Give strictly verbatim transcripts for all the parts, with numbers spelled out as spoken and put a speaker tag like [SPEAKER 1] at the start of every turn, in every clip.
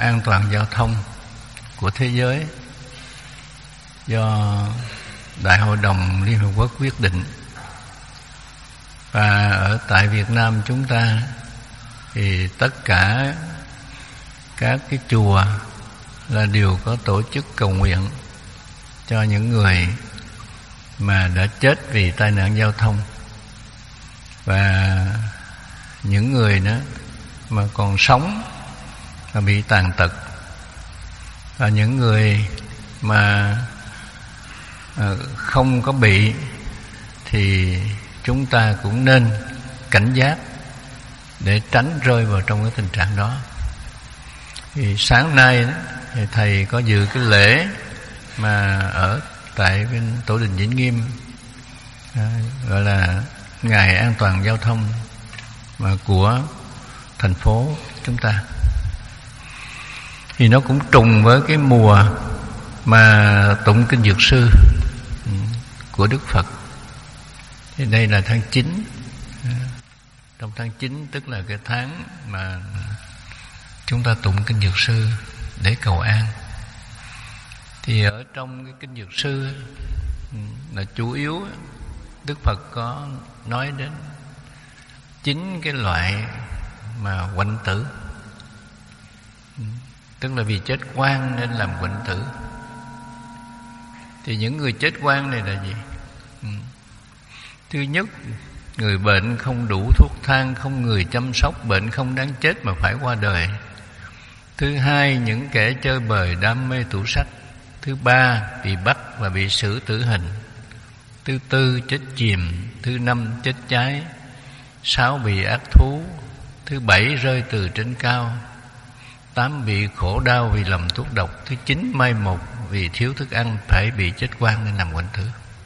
[SPEAKER 1] an toàn giao thông của thế giới do Đại hội đồng Liên Hợp Quốc quyết định. Và ở tại Việt Nam chúng ta thì tất cả các cái chùa là đều có tổ chức cầu nguyện cho những người mà đã chết vì tai nạn giao thông, và những người đó mà còn sống mà bị tàn tật, và những người mà không có bị thì chúng ta cũng nên cảnh giác để tránh rơi vào trong cái tình trạng đó. Thì sáng nay đó, thì thầy có dự cái lễ mà ở tại bên Tổ đình Vĩnh Nghiêm, à, gọi là ngày an toàn giao thông mà của thành phố chúng ta. Thì nó cũng trùng với cái mùa mà tụng kinh Dược Sư của Đức Phật. Thì đây là tháng chín. Trong tháng chín tức là cái tháng mà chúng ta tụng kinh Dược Sư để cầu an. Thì ở trong cái kinh Dược Sư là chủ yếu Đức Phật có nói đến chín cái loại mà quạnh tử, tức là vì chết oan nên làm quạnh tử. Thì những người chết oan này là gì? Thứ nhất, người bệnh không đủ thuốc thang, không người chăm sóc, bệnh không đáng chết mà phải qua đời. Thứ hai, những kẻ chơi bời đam mê tủ sách. Thứ ba, bị bắt và bị xử tử hình. Thứ tư, chết chìm. Thứ năm, chết cháy. Sáu, bị ác thú. Thứ bảy, rơi từ trên cao. Tám, bị khổ đau vì lầm thuốc độc. Thứ chín, mai một vì thiếu thức ăn, phải bị chết oan nên làm quạnh tử.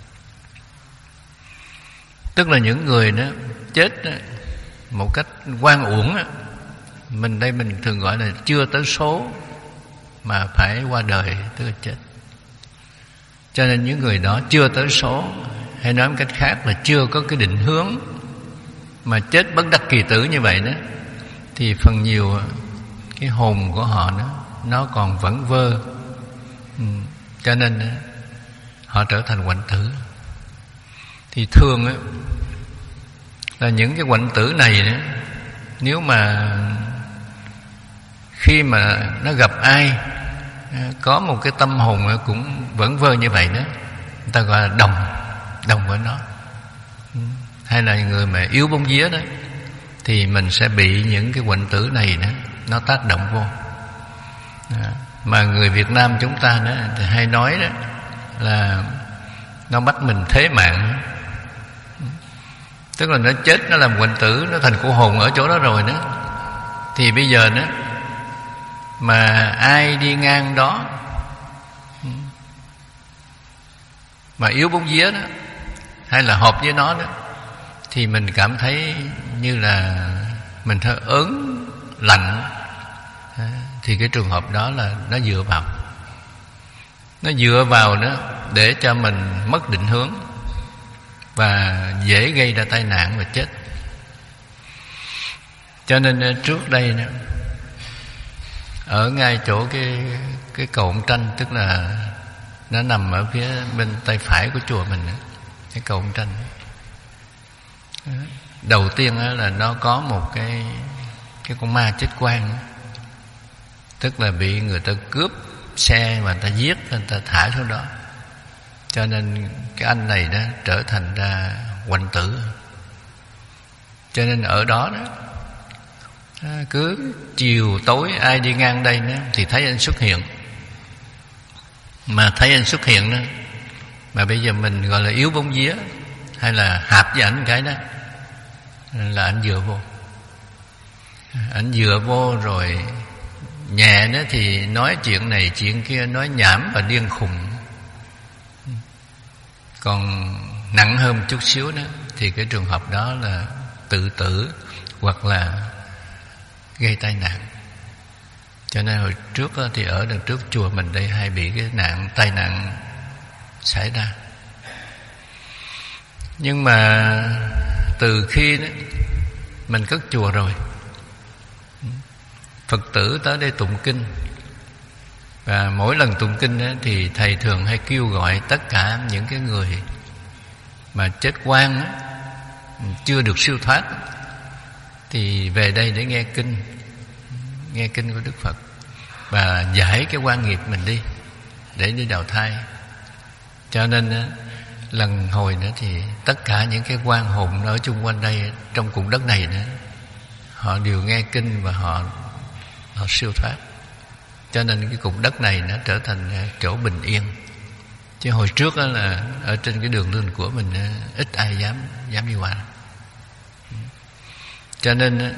[SPEAKER 1] Tức là những người đó chết một cách oan uổng, mình đây mình thường gọi là chưa tới số mà phải qua đời, tức là chết. Cho nên những người đó chưa tới số, hay nói một cách khác là chưa có cái định hướng, mà chết bất đắc kỳ tử như vậy đó, thì phần nhiều cái hồn của họ nó nó còn vẩn vơ, ừ. Cho nên họ trở thành quạnh tử. Thì thường á, là những cái quạnh tử này đó, nếu mà khi mà nó gặp ai có một cái tâm hồn cũng vẩn vơ như vậy đó, người ta gọi là đồng đồng với nó. Hay là người mà yếu bóng vía đó, thì mình sẽ bị những cái quạnh tử này đó nó tác động vô. À, mà người Việt Nam chúng ta đó thì hay nói đó là nó bắt mình thế mạng. Tức là nó chết, nó làm quạnh tử, nó thành cô hồn ở chỗ đó rồi đó. Thì bây giờ đó mà ai đi ngang đó mà yếu bóng vía đó, hay là hợp với nó đó, thì mình cảm thấy như là mình hơi ớn lạnh. Thì cái trường hợp đó là nó dựa vào Nó dựa vào đó để cho mình mất định hướng và dễ gây ra tai nạn và chết. Cho nên trước đây đó, ở ngay chỗ cái cái cầu ông Tranh, tức là nó nằm ở phía bên tay phải của chùa mình đó, cái cầu ông Tranh. Đầu tiên đó là nó có một cái cái con ma chết quan, tức là bị người ta cướp xe mà người ta giết, người ta thả xuống đó. Cho nên cái anh này đó trở thành ra quạnh tử. Cho nên ở đó đó, cứ chiều tối ai đi ngang đây đó, thì thấy anh xuất hiện. Mà thấy anh xuất hiện đó, mà bây giờ mình gọi là yếu bóng vía, hay là hạp với ảnh cái đó, là ảnh dựa vô. Ảnh dựa vô rồi nhẹ đó thì nói chuyện này chuyện kia, nói nhảm và điên khùng. Còn nặng hơn một chút xíu đó thì cái trường hợp đó là tự tử hoặc là gây tai nạn. Cho nên hồi trước đó, thì ở đằng trước chùa mình đây hay bị cái nạn tai nạn xảy ra. Nhưng mà từ khi đó mình cất chùa rồi, Phật tử tới đây tụng kinh Và mỗi lần tụng kinh á, thì thầy thường hay kêu gọi tất cả những cái người mà chết oan á, chưa được siêu thoát thì về đây để nghe kinh, nghe kinh của Đức Phật và giải cái oan nghiệp mình đi để đi đào thai. Cho nên á, lần hồi nữa thì tất cả những cái oan hồn ở chung quanh đây, trong vùng đất này nữa, họ đều nghe kinh và họ họ siêu thoát. Cho nên cái vùng đất này nó trở thành chỗ bình yên. Chứ hồi trước đó là ở trên cái đường lương của mình ít ai dám dám đi qua. Cho nên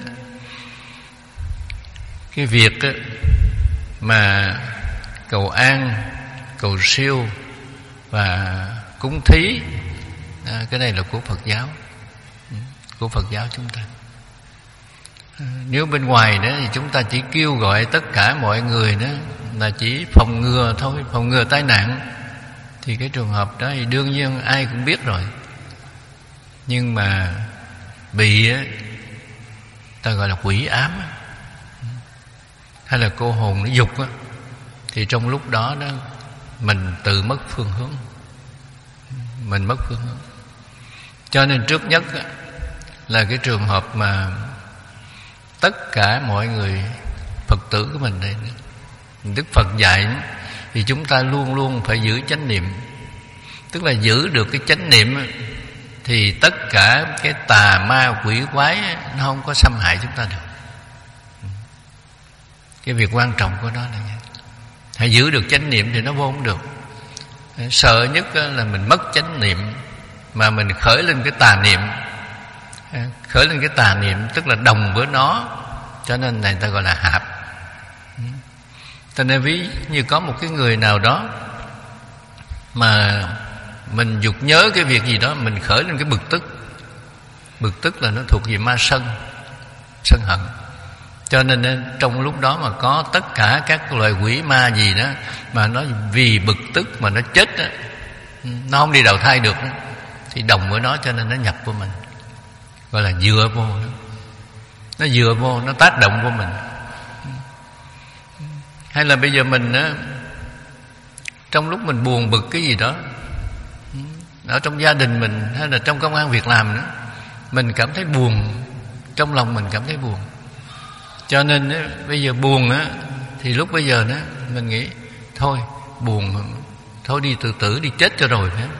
[SPEAKER 1] cái việc mà cầu an, cầu siêu và cúng thí, cái này là của Phật giáo, của Phật giáo chúng ta. Nếu bên ngoài đó thì chúng ta chỉ kêu gọi tất cả mọi người đó là chỉ phòng ngừa thôi, phòng ngừa tai nạn, thì cái trường hợp đó thì đương nhiên ai cũng biết rồi. Nhưng mà bị á, ta gọi là quỷ ám á, hay là cô hồn nó dục á, thì trong lúc đó đó mình tự mất phương hướng, mình mất phương hướng. Cho nên trước nhất á, là cái trường hợp mà tất cả mọi người Phật tử của mình đây, Đức Phật dạy thì chúng ta luôn luôn phải giữ chánh niệm. Tức là giữ được cái chánh niệm thì tất cả cái tà ma quỷ quái nó không có xâm hại chúng ta được. Cái việc quan trọng của nó là hãy giữ được chánh niệm thì nó vô không được. Sợ nhất là mình mất chánh niệm mà mình khởi lên cái tà niệm. Khởi lên cái tà niệm tức là đồng với nó, cho nên này ta gọi là hạp. Cho nên ví như có một cái người nào đó mà mình dục nhớ cái việc gì đó, mình khởi lên cái bực tức. Bực tức là nó thuộc về ma sân, sân hận. Cho nên trong lúc đó mà có tất cả các loài quỷ ma gì đó mà nó vì bực tức mà nó chết đó, nó không đi đầu thai được đó, thì đồng với nó, cho nên nó nhập của mình, gọi là dựa vô đó. Nó dựa vô, nó tác động vô mình. Hay là bây giờ mình á, trong lúc mình buồn bực cái gì đó ở trong gia đình mình hay là trong công ăn việc làm nữa, mình cảm thấy buồn, trong lòng mình cảm thấy buồn. Cho nên á, bây giờ buồn á, thì lúc bây giờ đó mình nghĩ thôi buồn, thôi đi tự tử, đi chết cho rồi phải.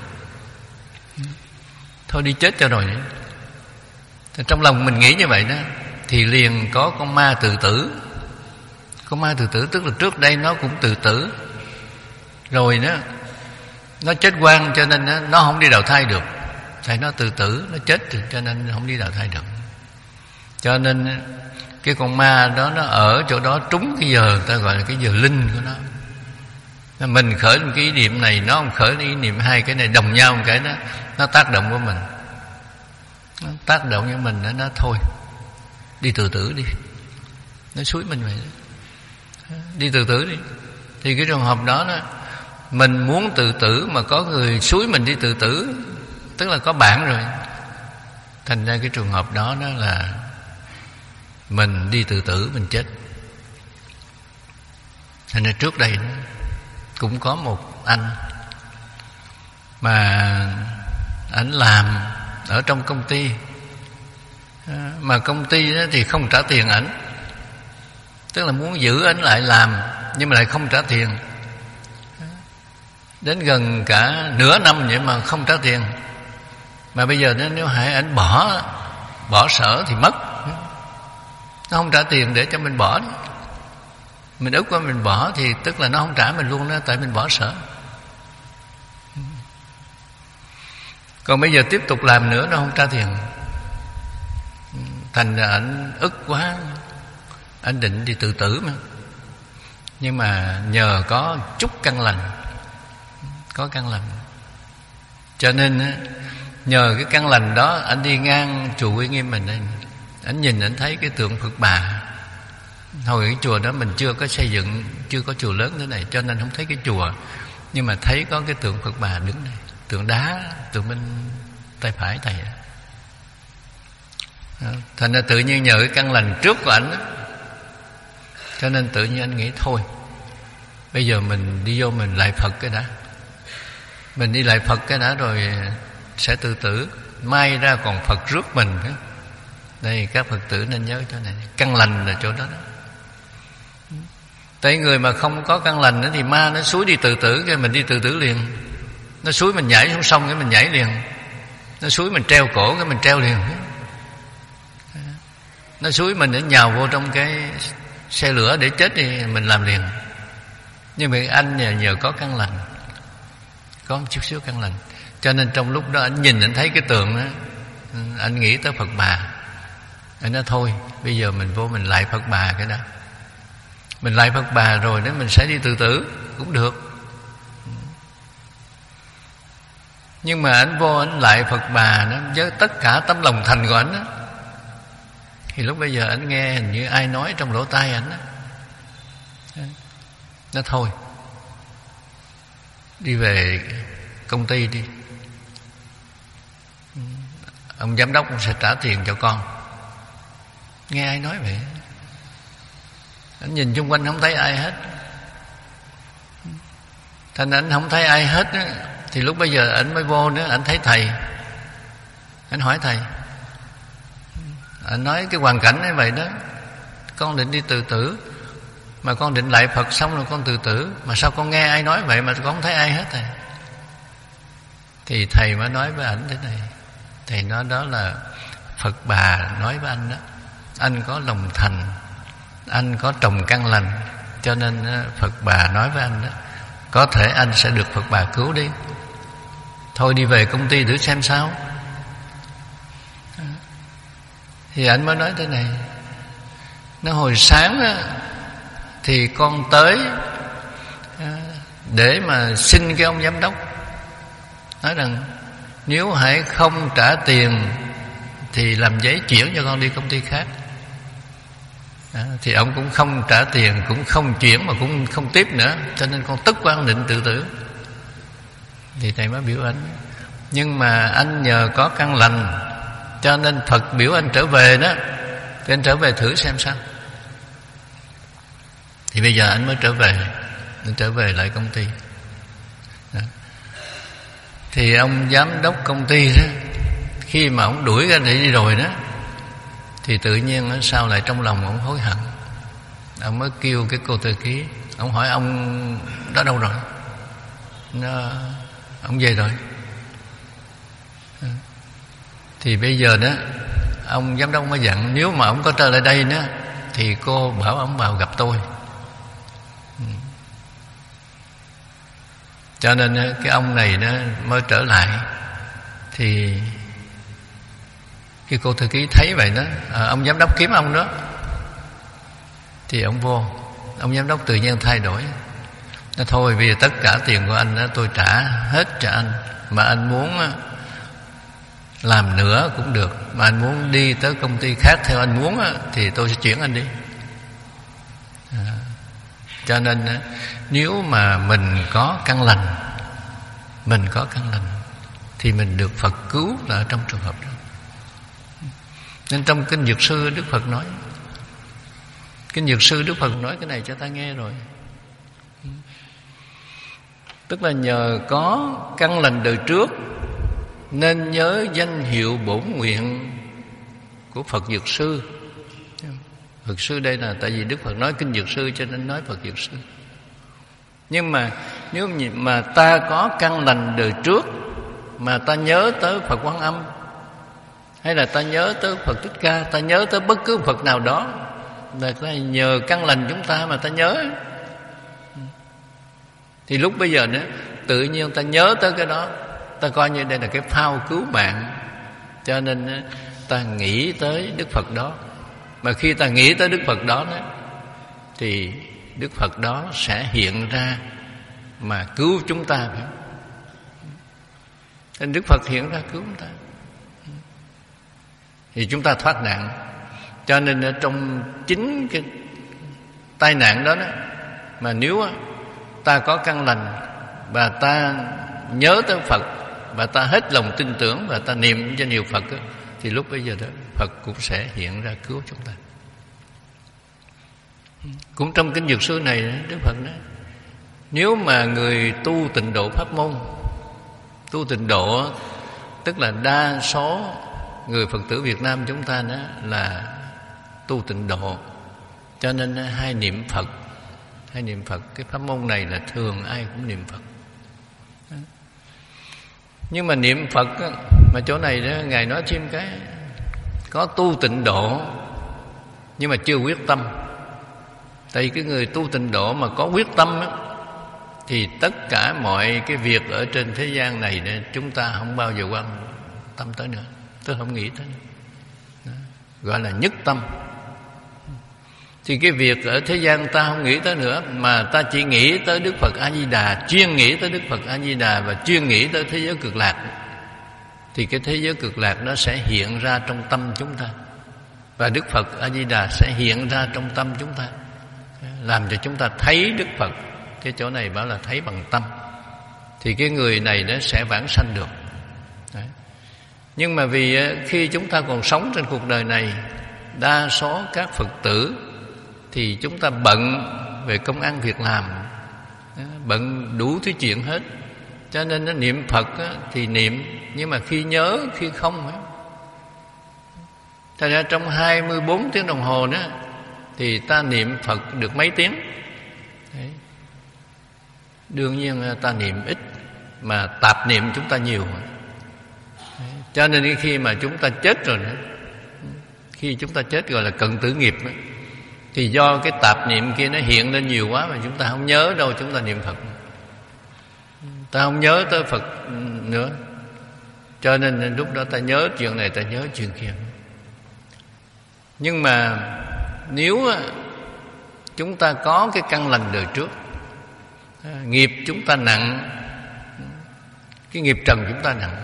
[SPEAKER 1] Thôi đi chết cho rồi đấy. Trong lòng mình nghĩ như vậy đó, thì liền có con ma tự tử. Con ma tự tử tức là trước đây nó cũng tự tử rồi đó, nó chết oan cho nên nó, nó không đi đầu thai được. Tại nó tự tử, nó chết cho nên không đi đầu thai được. Cho nên cái con ma đó nó ở chỗ đó trúng cái giờ ta gọi là cái giờ linh của nó. Mình khởi một cái ý niệm này, nó không khởi ý niệm, hai cái này đồng nhau một cái đó, nó tác động của mình. Nó tác động với mình đó, nó thôi đi tự tử đi, nó xúi mình vậy đó. Đi tự tử đi. Thì cái trường hợp đó, đó mình muốn tự tử mà có người xúi mình đi tự tử, tức là có bạn rồi. Thành ra cái trường hợp đó đó là mình đi tự tử, mình chết. Thành ra trước đây đó, cũng có một anh mà ảnh làm ở trong công ty, mà công ty đó thì không trả tiền ảnh, tức là muốn giữ ảnh lại làm nhưng mà lại không trả tiền. Đến gần cả nửa năm vậy mà không trả tiền. Mà bây giờ nếu hãy ảnh bỏ bỏ sở thì mất. Nó không trả tiền để cho mình bỏ đi. Mình ức qua mình bỏ thì tức là nó không trả mình luôn đó, tại mình bỏ sở. Còn bây giờ tiếp tục làm nữa nó không trả tiền. Thành ra ảnh ức quá, anh định đi tự tử mà. Nhưng mà nhờ có chút căn lành, có căn lành, cho nên nhờ cái căn lành đó, anh đi ngang chùa Uy Nghiêm mình đây, anh nhìn anh thấy cái tượng Phật Bà. Hồi cái chùa đó mình chưa có xây dựng, chưa có chùa lớn thế này, cho nên không thấy cái chùa, nhưng mà thấy có cái tượng Phật Bà đứng đây, tượng đá, tượng bên tay phải thầy. Thành ra tự nhiên nhờ cái căn lành trước của anh đó, cho nên tự nhiên anh nghĩ thôi Bây giờ mình đi vô mình lại Phật cái đã. Mình đi lại Phật cái đã rồi sẽ tự tử. Mai ra còn Phật rước mình. Đây các Phật tử nên nhớ chỗ này. Căn lành là chỗ đó đó. Tại người mà không có căn lành nữa thì ma nó xúi đi tự tử, cái mình đi tự tử liền. Nó xúi mình nhảy xuống sông cái mình nhảy liền. Nó xúi mình treo cổ cái mình treo liền. Nó xúi mình để nhào vô trong cái xe lửa để chết thì mình làm liền. Nhưng mà anh nhờ, nhờ có căn lành, có một chút xíu căn lành, cho nên trong lúc đó anh nhìn anh thấy cái tường đó, anh nghĩ tới Phật Bà. Anh nói thôi bây giờ mình vô mình lại Phật Bà cái đó. Mình lại Phật Bà rồi nếu mình sẽ đi tự tử cũng được. Nhưng mà anh vô anh lại Phật Bà nó với tất cả tấm lòng thành của anh đó, thì lúc bây giờ anh nghe hình như ai nói trong lỗ tai anh đó, nó thôi đi về công ty đi, ông giám đốc sẽ trả tiền cho con. Nghe ai nói vậy? Anh nhìn xung quanh không thấy ai hết, thành anh không thấy ai hết á, thì lúc bây giờ anh mới vô nữa. Anh thấy thầy, anh hỏi thầy, anh nói cái hoàn cảnh như vậy đó, con định đi tự tử mà con định lại Phật xong rồi con tự tử, mà sao con nghe ai nói vậy mà con không thấy ai hết thầy? Thì thầy mới nói với ảnh thế này. Thầy nói đó là Phật Bà nói với anh đó. Anh có lòng thành, anh có trồng căn lành, cho nên Phật Bà nói với anh đó, có thể anh sẽ được Phật Bà cứu đi. Thôi đi về công ty thử xem sao. Thì anh mới nói thế này. Nó hồi sáng á, thì con tới để mà xin cái ông giám đốc, nói rằng nếu hãy không trả tiền thì làm giấy chuyển cho con đi công ty khác. À, thì ông cũng không trả tiền, cũng không chuyển mà cũng không tiếp nữa, cho nên con tức quá, con định tự tử. Thì thầy mới biểu anh, nhưng mà anh nhờ có căn lành cho nên Phật biểu anh trở về đó, thì anh trở về thử xem sao. Thì bây giờ anh mới trở về, anh trở về lại công ty đó. Thì ông giám đốc công ty đó, khi mà ông đuổi ra để đi rồi đó, thì tự nhiên sao lại trong lòng ông hối hận. Ông mới kêu cái cô thư ký, ông hỏi ông đó đâu rồi? Nó, ông về rồi. Thì bây giờ đó ông giám đốc mới dặn, nếu mà ông có trở lại đây nữa thì cô bảo ông vào gặp tôi. Cho nên cái ông này nó mới trở lại. Thì cái cô thư ký thấy vậy đó, à, ông giám đốc kiếm ông đó. Thì ông vô, ông giám đốc tự nhiên thay đổi. Nói thôi vì tất cả tiền của anh đó, tôi trả hết cho anh. Mà anh muốn làm nữa cũng được, mà anh muốn đi tới công ty khác theo anh muốn thì tôi sẽ chuyển anh đi. À, cho nên nếu mà mình có căn lành, mình có căn lành thì mình được Phật cứu là ở trong trường hợp đó. Nên trong Kinh Dược Sư Đức Phật nói, Kinh Dược Sư Đức Phật nói cái này cho ta nghe rồi. Tức là nhờ có căn lành đời trước nên nhớ danh hiệu bổn nguyện của Phật Dược Sư. Phật Sư đây là tại vì Đức Phật nói Kinh Dược Sư cho nên nói Phật Dược Sư. Nhưng mà nếu mà ta có căn lành đời trước mà ta nhớ tới Phật Quan Âm, hay là ta nhớ tới Phật Thích Ca, ta nhớ tới bất cứ Phật nào đó, là nhờ căn lành chúng ta mà ta nhớ, thì lúc bây giờ nữa tự nhiên ta nhớ tới cái đó, ta coi như đây là cái phao cứu mạng, cho nên ta nghĩ tới Đức Phật đó. Mà khi ta nghĩ tới Đức Phật đó, đó thì Đức Phật đó sẽ hiện ra mà cứu chúng ta. Nên Đức Phật hiện ra cứu chúng ta thì chúng ta thoát nạn. Cho nên ở trong chính cái tai nạn đó, đó mà nếu ta có căn lành và ta nhớ tới Phật và ta hết lòng tin tưởng và ta niệm cho nhiều Phật đó, thì lúc bây giờ đó Phật cũng sẽ hiện ra cứu chúng ta. Cũng trong Kinh Dược Sư này Đức Phật nói Nếu mà người tu tịnh độ pháp môn, tu tịnh độ tức là đa số người Phật tử Việt Nam chúng ta đó là tu tịnh độ, cho nên hay niệm Phật, hay niệm Phật. Cái pháp môn này là thường ai cũng niệm Phật. Nhưng mà niệm Phật á, mà chỗ này đó Ngài nói thêm cái có tu tịnh độ nhưng mà chưa quyết tâm. Tại vì cái người tu tịnh độ mà có quyết tâm á, thì tất cả mọi cái việc ở trên thế gian này đó, chúng ta không bao giờ quan tâm tới nữa, tôi không nghĩ tới nữa. Đó, gọi là nhất tâm. Thì cái việc ở thế gian ta không nghĩ tới nữa, mà ta chỉ nghĩ tới Đức Phật A Di Đà, chuyên nghĩ tới Đức Phật A Di Đà và chuyên nghĩ tới thế giới cực lạc, thì cái thế giới cực lạc nó sẽ hiện ra trong tâm chúng ta, và Đức Phật A Di Đà sẽ hiện ra trong tâm chúng ta, làm cho chúng ta thấy Đức Phật. Cái chỗ này bảo là thấy bằng tâm, thì cái người này nó sẽ vãng sanh được. Đấy. Nhưng mà vì khi chúng ta còn sống trên cuộc đời này, đa số các Phật tử thì chúng ta bận về công ăn việc làm, bận đủ thứ chuyện hết, cho nên nó niệm Phật thì niệm, nhưng mà khi nhớ khi không. Thật ra trong hai mươi bốn tiếng đồng hồ đó thì ta niệm Phật được mấy tiếng. Đấy. Đương nhiên ta niệm ít, mà tạp niệm chúng ta nhiều. Đấy. Cho nên khi mà chúng ta chết rồi đó, khi chúng ta chết gọi là cận tử nghiệp đó, thì do cái tạp niệm kia nó hiện lên nhiều quá mà chúng ta không nhớ đâu chúng ta niệm Phật, ta không nhớ tới Phật nữa, cho nên lúc đó ta nhớ chuyện này, ta nhớ chuyện kia. Nhưng mà nếu chúng ta có cái căn lành đời trước, nghiệp chúng ta nặng, cái nghiệp trần chúng ta nặng,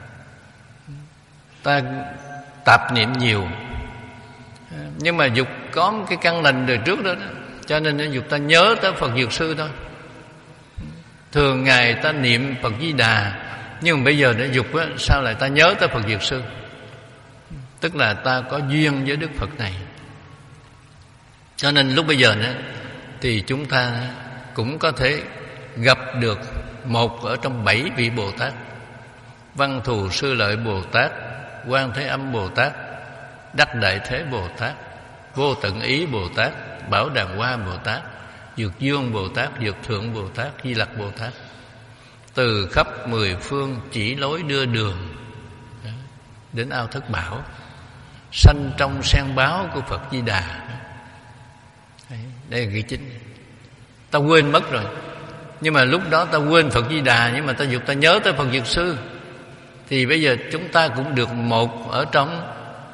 [SPEAKER 1] ta tạp niệm nhiều, nhưng mà dục có cái căn lành đời trước đó, đó cho nên nó dục ta nhớ tới Phật Dược Sư thôi. Thường ngày ta niệm Phật Di Đà, nhưng mà bây giờ nó dục á, sao lại ta nhớ tới Phật Dược Sư? Tức là ta có duyên với Đức Phật này. Cho nên lúc bây giờ nữa thì chúng ta cũng có thể gặp được một ở trong bảy vị Bồ Tát: Văn Thù Sư Lợi Bồ Tát, Quan Thế Âm Bồ Tát, Đắc Đại Thế Bồ Tát, Vô Tận Ý Bồ Tát, Bảo Đàn Hoa Bồ Tát, Dược Dương Bồ Tát, Dược Thượng Bồ Tát, Di Lặc Bồ Tát, từ khắp mười phương chỉ lối đưa đường đến ao Thất Bảo, sanh trong sen báo của Phật Di Đà. Đây là cái chính. Ta quên mất rồi, nhưng mà lúc đó ta quên Phật Di Đà, nhưng mà ta dục ta nhớ tới Phật Dược Sư, thì bây giờ chúng ta cũng được một ở trong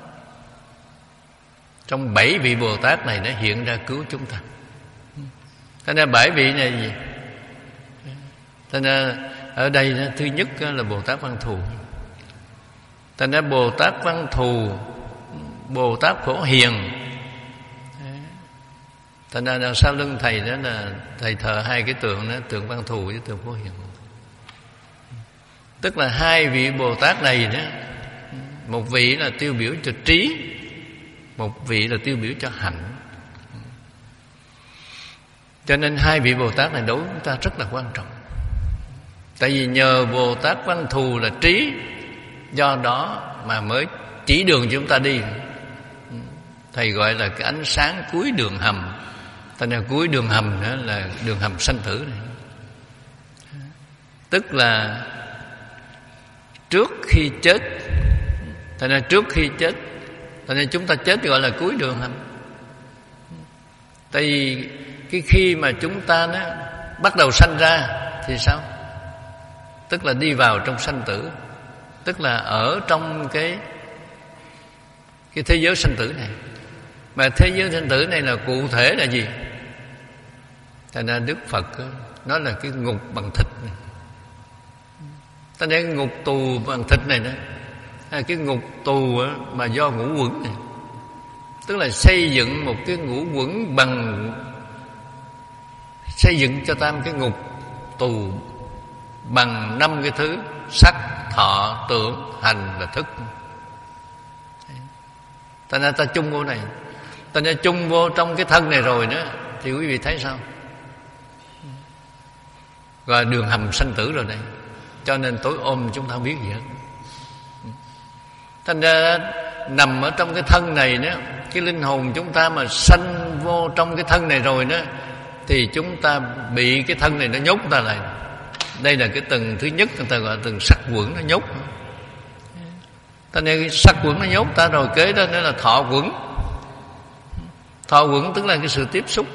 [SPEAKER 1] trong bảy vị Bồ Tát này đã hiện ra cứu chúng ta. Thế nên bảy vị này gì? Thế nên ở đây thứ nhất là Bồ Tát Văn Thù. Thế nên Bồ Tát Văn Thù, Bồ Tát Phổ Hiền. Thế nên đằng sau lưng thầy đó là thầy thờ hai cái tượng đó, tượng Văn Thù với tượng Phổ Hiền. Tức là hai vị Bồ Tát này đó, một vị là tiêu biểu cho trí, một vị là tiêu biểu cho hạnh. Cho nên hai vị Bồ Tát này đối với chúng ta rất là quan trọng. Tại vì nhờ Bồ Tát Văn Thù là trí, do đó mà mới chỉ đường chúng ta đi. Thầy gọi là cái ánh sáng cuối đường hầm. Tại nên cuối đường hầm nữa là đường hầm sanh tử này. Tức là trước khi chết, tại nên trước khi chết, tại nên chúng ta chết gọi là cuối đường hầm. Tại vì cái khi mà chúng ta nó bắt đầu sanh ra thì sao? Tức là đi vào trong sanh tử, tức là ở trong cái cái thế giới sanh tử này. Mà thế giới sanh tử này là cụ thể là gì? Thành ra Đức Phật nói là cái ngục bằng thịt này. Ta nói cái ngục tù bằng thịt này đó, cái ngục tù mà do ngũ quẩn này, tức là xây dựng một cái ngũ quẩn bằng, xây dựng cho ta một cái ngục tù bằng năm cái thứ: sắc, thọ, tưởng, hành và thức. Ta nên ta chung vô này, ta nên chung vô trong cái thân này rồi nữa, thì quý vị thấy sao? và đường hầm sanh tử rồi đây. Cho nên tối ôm chúng ta không biết gì hết. Thành ra nằm ở trong cái thân này đó, cái linh hồn chúng ta mà sanh vô trong cái thân này rồi đó, thì chúng ta bị cái thân này nó nhốt ta lại. Đây là cái tầng thứ nhất, người ta gọi là tầng sắc quẩn nó nhốt. Thành ra cái sắc quẩn nó nhốt ta rồi, kế đó nữa là thọ quẩn. Thọ quẩn tức là cái sự tiếp xúc.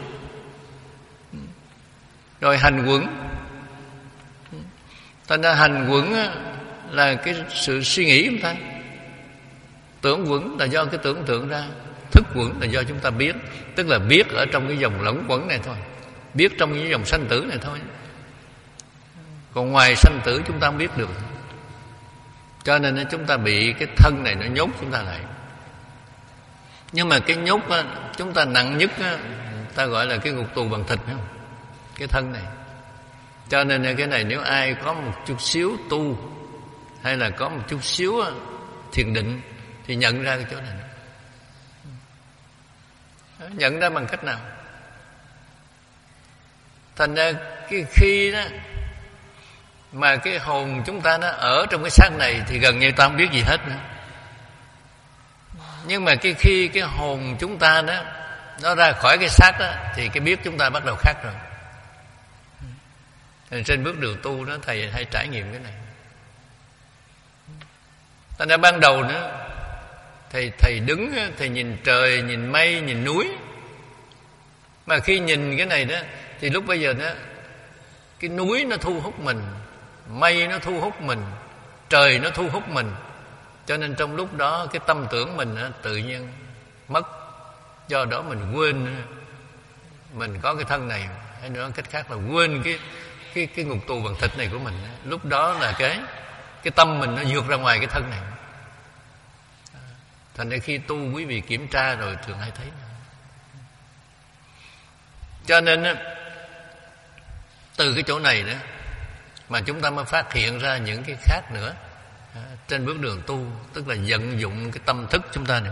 [SPEAKER 1] Rồi hành quẩn. Thành ra hành quẩn là cái sự suy nghĩ của ta. Tưởng quẩn là do cái tưởng tượng ra. Thức quẩn là do chúng ta biết. Tức là biết ở trong cái dòng lẫn quẩn này thôi, biết trong cái dòng sanh tử này thôi. Còn ngoài sanh tử chúng ta không biết được. Cho nên chúng ta bị cái thân này nó nhốt chúng ta lại. Nhưng mà cái nhốt đó, chúng ta nặng nhất đó, ta gọi là cái ngục tù bằng thịt, không? Cái thân này. Cho nên cái này nếu ai có một chút xíu tu, hay là có một chút xíu thiền định, thì nhận ra cái chỗ này. Nhận ra bằng cách nào? Thành ra cái khi đó mà cái hồn chúng ta nó ở trong cái xác này thì gần như ta không biết gì hết nữa. Nhưng mà cái khi cái hồn chúng ta đó nó ra khỏi cái xác đó, thì cái biết chúng ta bắt đầu khác rồi. Thì trên bước đường tu đó thầy hay trải nghiệm cái này. Thành ra ban đầu nữa thầy thầy đứng, thầy nhìn trời, nhìn mây, nhìn núi. Mà khi nhìn cái này đó thì lúc bây giờ đó, cái núi nó thu hút mình, mây nó thu hút mình, trời nó thu hút mình. Cho nên trong lúc đó cái tâm tưởng mình đó, tự nhiên mất. Do đó mình quên mình có cái thân này, hay nói cách khác là quên cái cái cái ngục tù bằng thịt này của mình. Lúc đó là cái cái tâm mình nó vượt ra ngoài cái thân này. Thành ra khi tu quý vị kiểm tra rồi thường hay thấy. Cho nên từ cái chỗ này đó mà chúng ta mới phát hiện ra những cái khác nữa trên bước đường tu, tức là vận dụng cái tâm thức chúng ta này.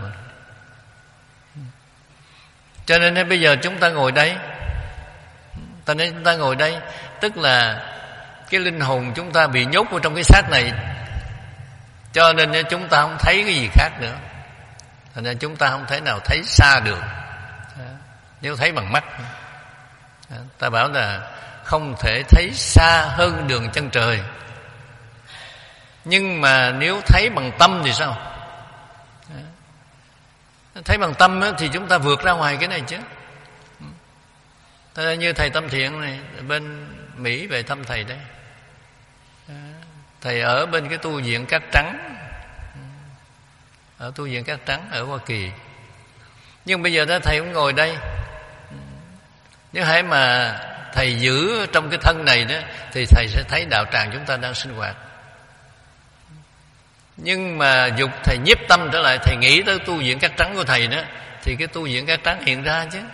[SPEAKER 1] Cho nên bây giờ chúng ta ngồi đây, ta nên chúng ta ngồi đây, tức là cái linh hồn chúng ta bị nhốt vào trong cái xác này, cho nên chúng ta không thấy cái gì khác nữa. Thành ra chúng ta không thể nào thấy xa được nếu thấy bằng mắt. Ta bảo là không thể thấy xa hơn đường chân trời. Nhưng mà nếu thấy bằng tâm thì sao? Thấy bằng tâm thì chúng ta vượt ra ngoài cái này chứ. Như thầy Tâm Thiện này, bên Mỹ về thăm thầy đây. Thầy ở bên cái tu viện Cát Trắng, ở tu viện Cát Trắng ở Hoa Kỳ. Nhưng bây giờ đó thầy cũng ngồi đây. Nếu hãy mà thầy giữ trong cái thân này đó, thì thầy sẽ thấy đạo tràng chúng ta đang sinh hoạt. Nhưng mà dục thầy nhiếp tâm trở lại, thầy nghĩ tới tu viện Cát Trắng của thầy đó, thì cái tu viện Cát Trắng hiện ra chứ.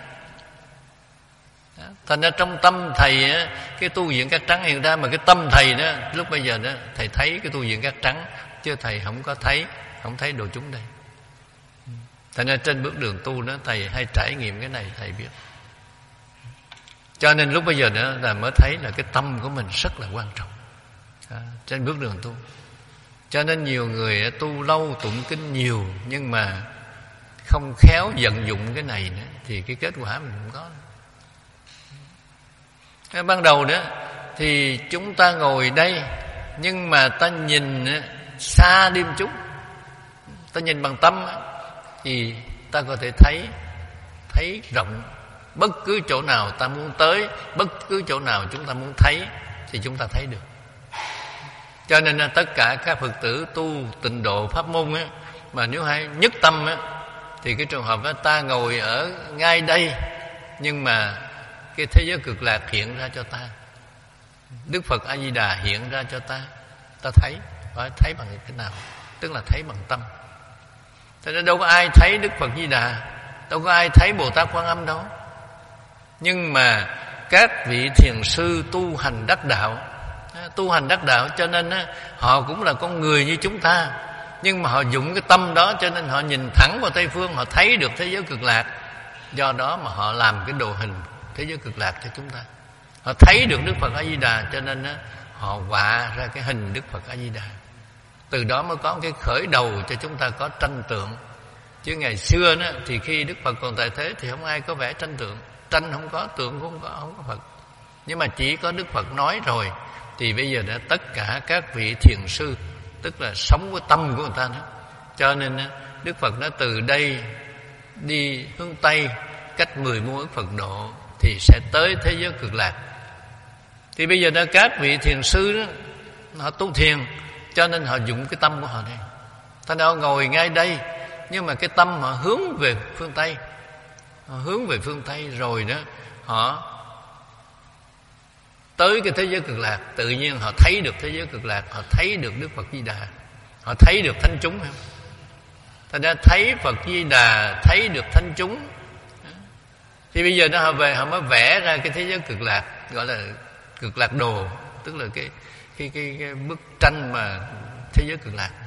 [SPEAKER 1] Thành ra trong tâm thầy á, cái tu viện Cát Trắng hiện ra, mà cái tâm thầy đó lúc bây giờ đó thầy thấy cái tu viện Cát Trắng, chứ thầy không có thấy không thấy đồ chúng đây. Thành ra trên bước đường tu đó thầy hay trải nghiệm cái này, thầy biết. Cho nên lúc bây giờ nữa là mới thấy là cái tâm của mình rất là quan trọng à, trên bước đường tu. Cho nên nhiều người tu lâu tụng kinh nhiều, nhưng mà không khéo vận dụng cái này nữa, thì cái kết quả mình không có. Cái ban đầu đó thì chúng ta ngồi đây, nhưng mà ta nhìn xa đi một chút, ta nhìn bằng tâm thì ta có thể thấy thấy rộng. Bất cứ chỗ nào ta muốn tới, bất cứ chỗ nào chúng ta muốn thấy, thì chúng ta thấy được. Cho nên là tất cả các Phật tử tu tịnh độ pháp môn á, mà nếu hay nhất tâm á, thì cái trường hợp đó, ta ngồi ở ngay đây, nhưng mà cái thế giới cực lạc hiện ra cho ta, Đức Phật A Di Đà hiện ra cho ta, ta thấy. Phải thấy bằng cái nào? Tức là thấy bằng tâm. Thế nên đâu có ai thấy Đức Phật A Di Đà, đâu có ai thấy Bồ Tát Quan Âm đâu. Nhưng mà các vị thiền sư tu hành đắc đạo, tu hành đắc đạo cho nên họ cũng là con người như chúng ta, nhưng mà họ dụng cái tâm đó, cho nên họ nhìn thẳng vào Tây Phương, họ thấy được thế giới cực lạc. Do đó mà họ làm cái đồ hình thế giới cực lạc cho chúng ta. Họ thấy được Đức Phật A Di Đà, cho nên á, họ họa ra cái hình Đức Phật A Di Đà. Từ đó mới có cái khởi đầu cho chúng ta có tranh tượng. Chứ ngày xưa đó, thì khi Đức Phật còn tại thế thì không ai có vẽ tranh tượng. Tranh không có, tượng cũng không có, không có Phật. Nhưng mà chỉ có Đức Phật nói rồi, thì bây giờ đã tất cả các vị thiền sư, tức là sống với tâm của người ta đó. Cho nên Đức Phật đã từ đây đi hướng Tây cách mười muôn ức Phật độ thì sẽ tới thế giới cực lạc. Thì bây giờ đã các vị thiền sư đó, họ tu thiền, cho nên họ dùng cái tâm của họ đây. Thành ra họ ngồi ngay đây, nhưng mà cái tâm họ hướng về phương Tây. Họ hướng về phương Tây rồi đó, họ tới cái thế giới cực lạc. Tự nhiên họ thấy được thế giới cực lạc, họ thấy được Đức Phật Di Đà, họ thấy được thánh chúng. Thành ra thấy Phật Di Đà, thấy được thánh chúng, thì bây giờ nó họ về, họ mới vẽ ra cái thế giới cực lạc, gọi là cực lạc đồ, tức là cái cái cái, cái bức tranh mà thế giới cực lạc.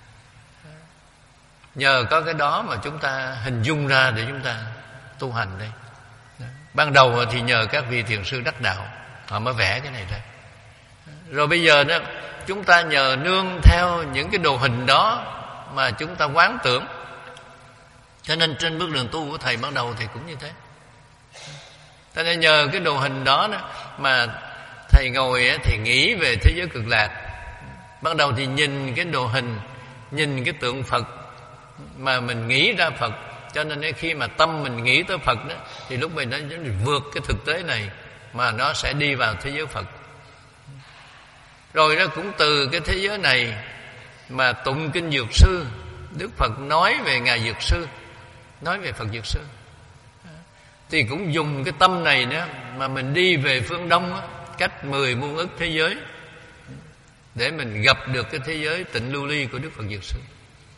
[SPEAKER 1] Nhờ có cái đó mà chúng ta hình dung ra để chúng ta tu hành đây. Ban đầu thì nhờ các vị thiền sư đắc đạo, họ mới vẽ cái này ra. Rồi bây giờ đó, chúng ta nhờ nương theo những cái đồ hình đó mà chúng ta quán tưởng. Cho nên trên bước đường tu của thầy ban đầu thì cũng như thế. Cho nên nhờ cái đồ hình đó, đó mà thầy ngồi thì nghĩ về thế giới cực lạc. Ban đầu thì nhìn cái đồ hình, nhìn cái tượng Phật mà mình nghĩ ra Phật. Cho nên khi mà tâm mình nghĩ tới Phật đó, thì lúc mình nó vượt cái thực tế này mà nó sẽ đi vào thế giới Phật. Rồi nó cũng từ cái thế giới này mà tụng kinh Dược Sư, Đức Phật nói về Ngài Dược Sư, nói về Phật Dược Sư, thì cũng dùng cái tâm này nữa mà mình đi về phương Đông đó, cách mười muôn ức thế giới, để mình gặp được cái thế giới tịnh lưu ly của Đức Phật Dược Sư.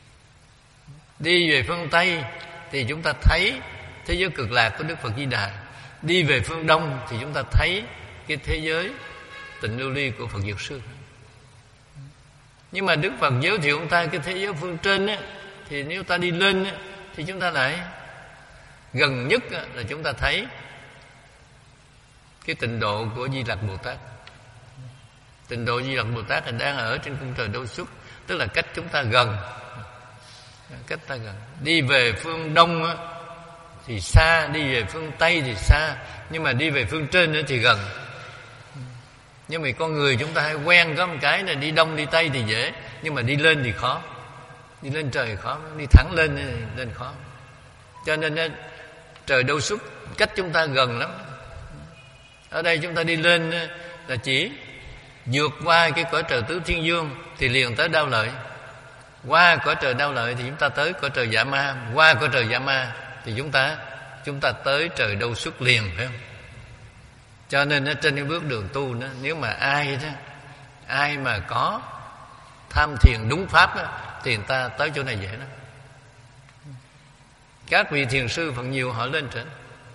[SPEAKER 1] Đi về phương Tây thì chúng ta thấy thế giới cực lạc của Đức Phật Di Đà. Đi về phương Đông thì chúng ta thấy cái thế giới tịnh lưu ly của Phật Dược Sư. Nhưng mà Đức Phật giới thiệu chúng ta cái thế giới phương trên á, thì nếu ta đi lên á, thì chúng ta lại gần nhất á, là chúng ta thấy cái tịnh độ của Di Lặc Bồ Tát. Tịnh độ Di Lặc Bồ Tát là đang ở trên cung trời Đâu Xuất, tức là cách chúng ta gần, cách ta gần. Đi về phương Đông á, thì xa, đi về phương Tây thì xa, nhưng mà đi về phương trên nữa thì gần. Nhưng mà con người chúng ta hay quen có một cái là đi đông đi tây thì dễ, nhưng mà đi lên thì khó. Đi lên trời khó, đi thẳng lên lên khó. Cho nên trời Đâu Xuất cách chúng ta gần lắm. Ở đây chúng ta đi lên là chỉ vượt qua cái cõi trời Tứ Thiên Dương thì liền tới Đao Lợi. Qua cõi trời Đao Lợi thì chúng ta tới cõi trời Dạ Ma. Qua cõi trời Dạ Ma thì chúng ta chúng ta tới trời Đâu Xuất liền, phải không? Cho nên trên cái bước đường tu đó, nếu mà ai đó, ai mà có tham thiền đúng pháp đó, thì người ta tới chỗ này dễ lắm. Các vị thiền sư phần nhiều họ lên trên.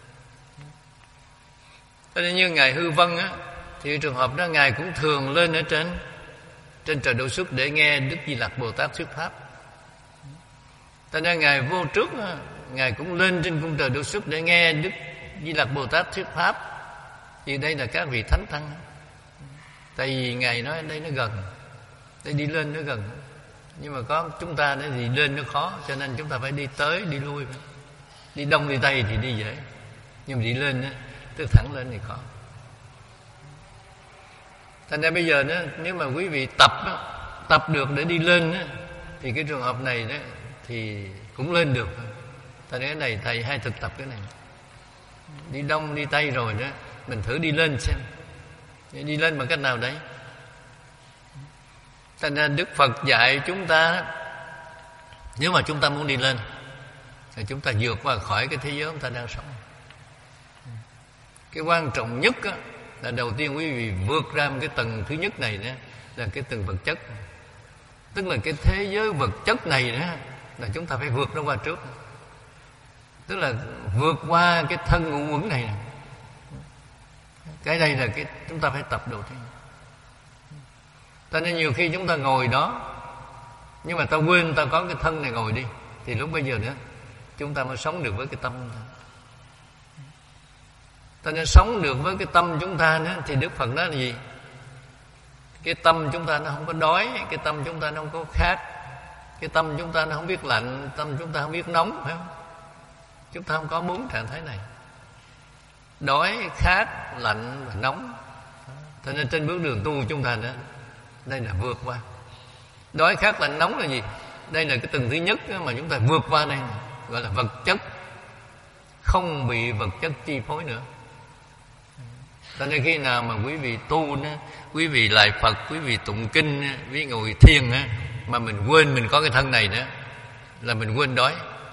[SPEAKER 1] Cho nên như Ngài Hư Vân á, thì trường hợp đó Ngài cũng thường lên ở trên trên trời Đâu Xuất để nghe Đức Di Lặc Bồ Tát thuyết pháp. Cho nên Ngài vô trước á, Ngài cũng lên trên cung trời Đâu Xuất để nghe Đức Di Lặc Bồ Tát thuyết pháp. Thì đây là các vị thánh tăng. Tại vì Ngài nói đây nó gần, đây đi lên nó gần. Nhưng mà có chúng ta đấy thì lên nó khó, cho nên chúng ta phải đi tới đi lui. Đi đông đi tây thì đi dễ, nhưng mà đi lên đó, tức thẳng lên thì khó. Thành ra bây giờ đó, nếu mà quý vị tập đó, tập được để đi lên đó, thì cái trường hợp này đó thì cũng lên được. Thành ra cái này thầy hay thực tập cái này. Đi đông đi tây rồi đó, mình thử đi lên xem. Đi lên bằng cách nào đấy? Thành ra Đức Phật dạy chúng ta, nếu mà chúng ta muốn đi lên thì chúng ta vượt qua khỏi cái thế giới chúng ta đang sống. Cái quan trọng nhất á, là đầu tiên quý vị vượt ra một cái tầng thứ nhất này đó, là cái tầng vật chất. Tức là cái thế giới vật chất này đó, là chúng ta phải vượt nó qua trước. Tức là vượt qua cái thân ngũ uẩn này. Cái đây là cái chúng ta phải tập đầu tiên. Cho nên nhiều khi chúng ta ngồi đó, nhưng mà ta quên ta có cái thân này ngồi đi, thì lúc bây giờ nữa chúng ta mới sống được với cái tâm. Ta nên sống được với cái tâm chúng ta nữa, thì Đức Phật nói là gì? Cái tâm chúng ta nó không có đói, cái tâm chúng ta nó không có khát, cái tâm chúng ta nó không biết lạnh, tâm chúng ta không biết nóng, phải không? Chúng ta không có bốn trạng thái này: đói, khát, lạnh và nóng. Cho nên trên bước đường tu chúng ta đó, đây là vượt qua. Đói, khát, lạnh, nóng là gì? Đây là cái tầng thứ nhất mà chúng ta vượt qua đây, gọi là vật chất, không bị vật chất chi phối nữa. Cho nên khi nào mà quý vị tu đó, quý vị lại Phật, quý vị tụng kinh, quý vị ngồi thiền á, mà mình quên mình có cái thân này nữa, là mình quên đói.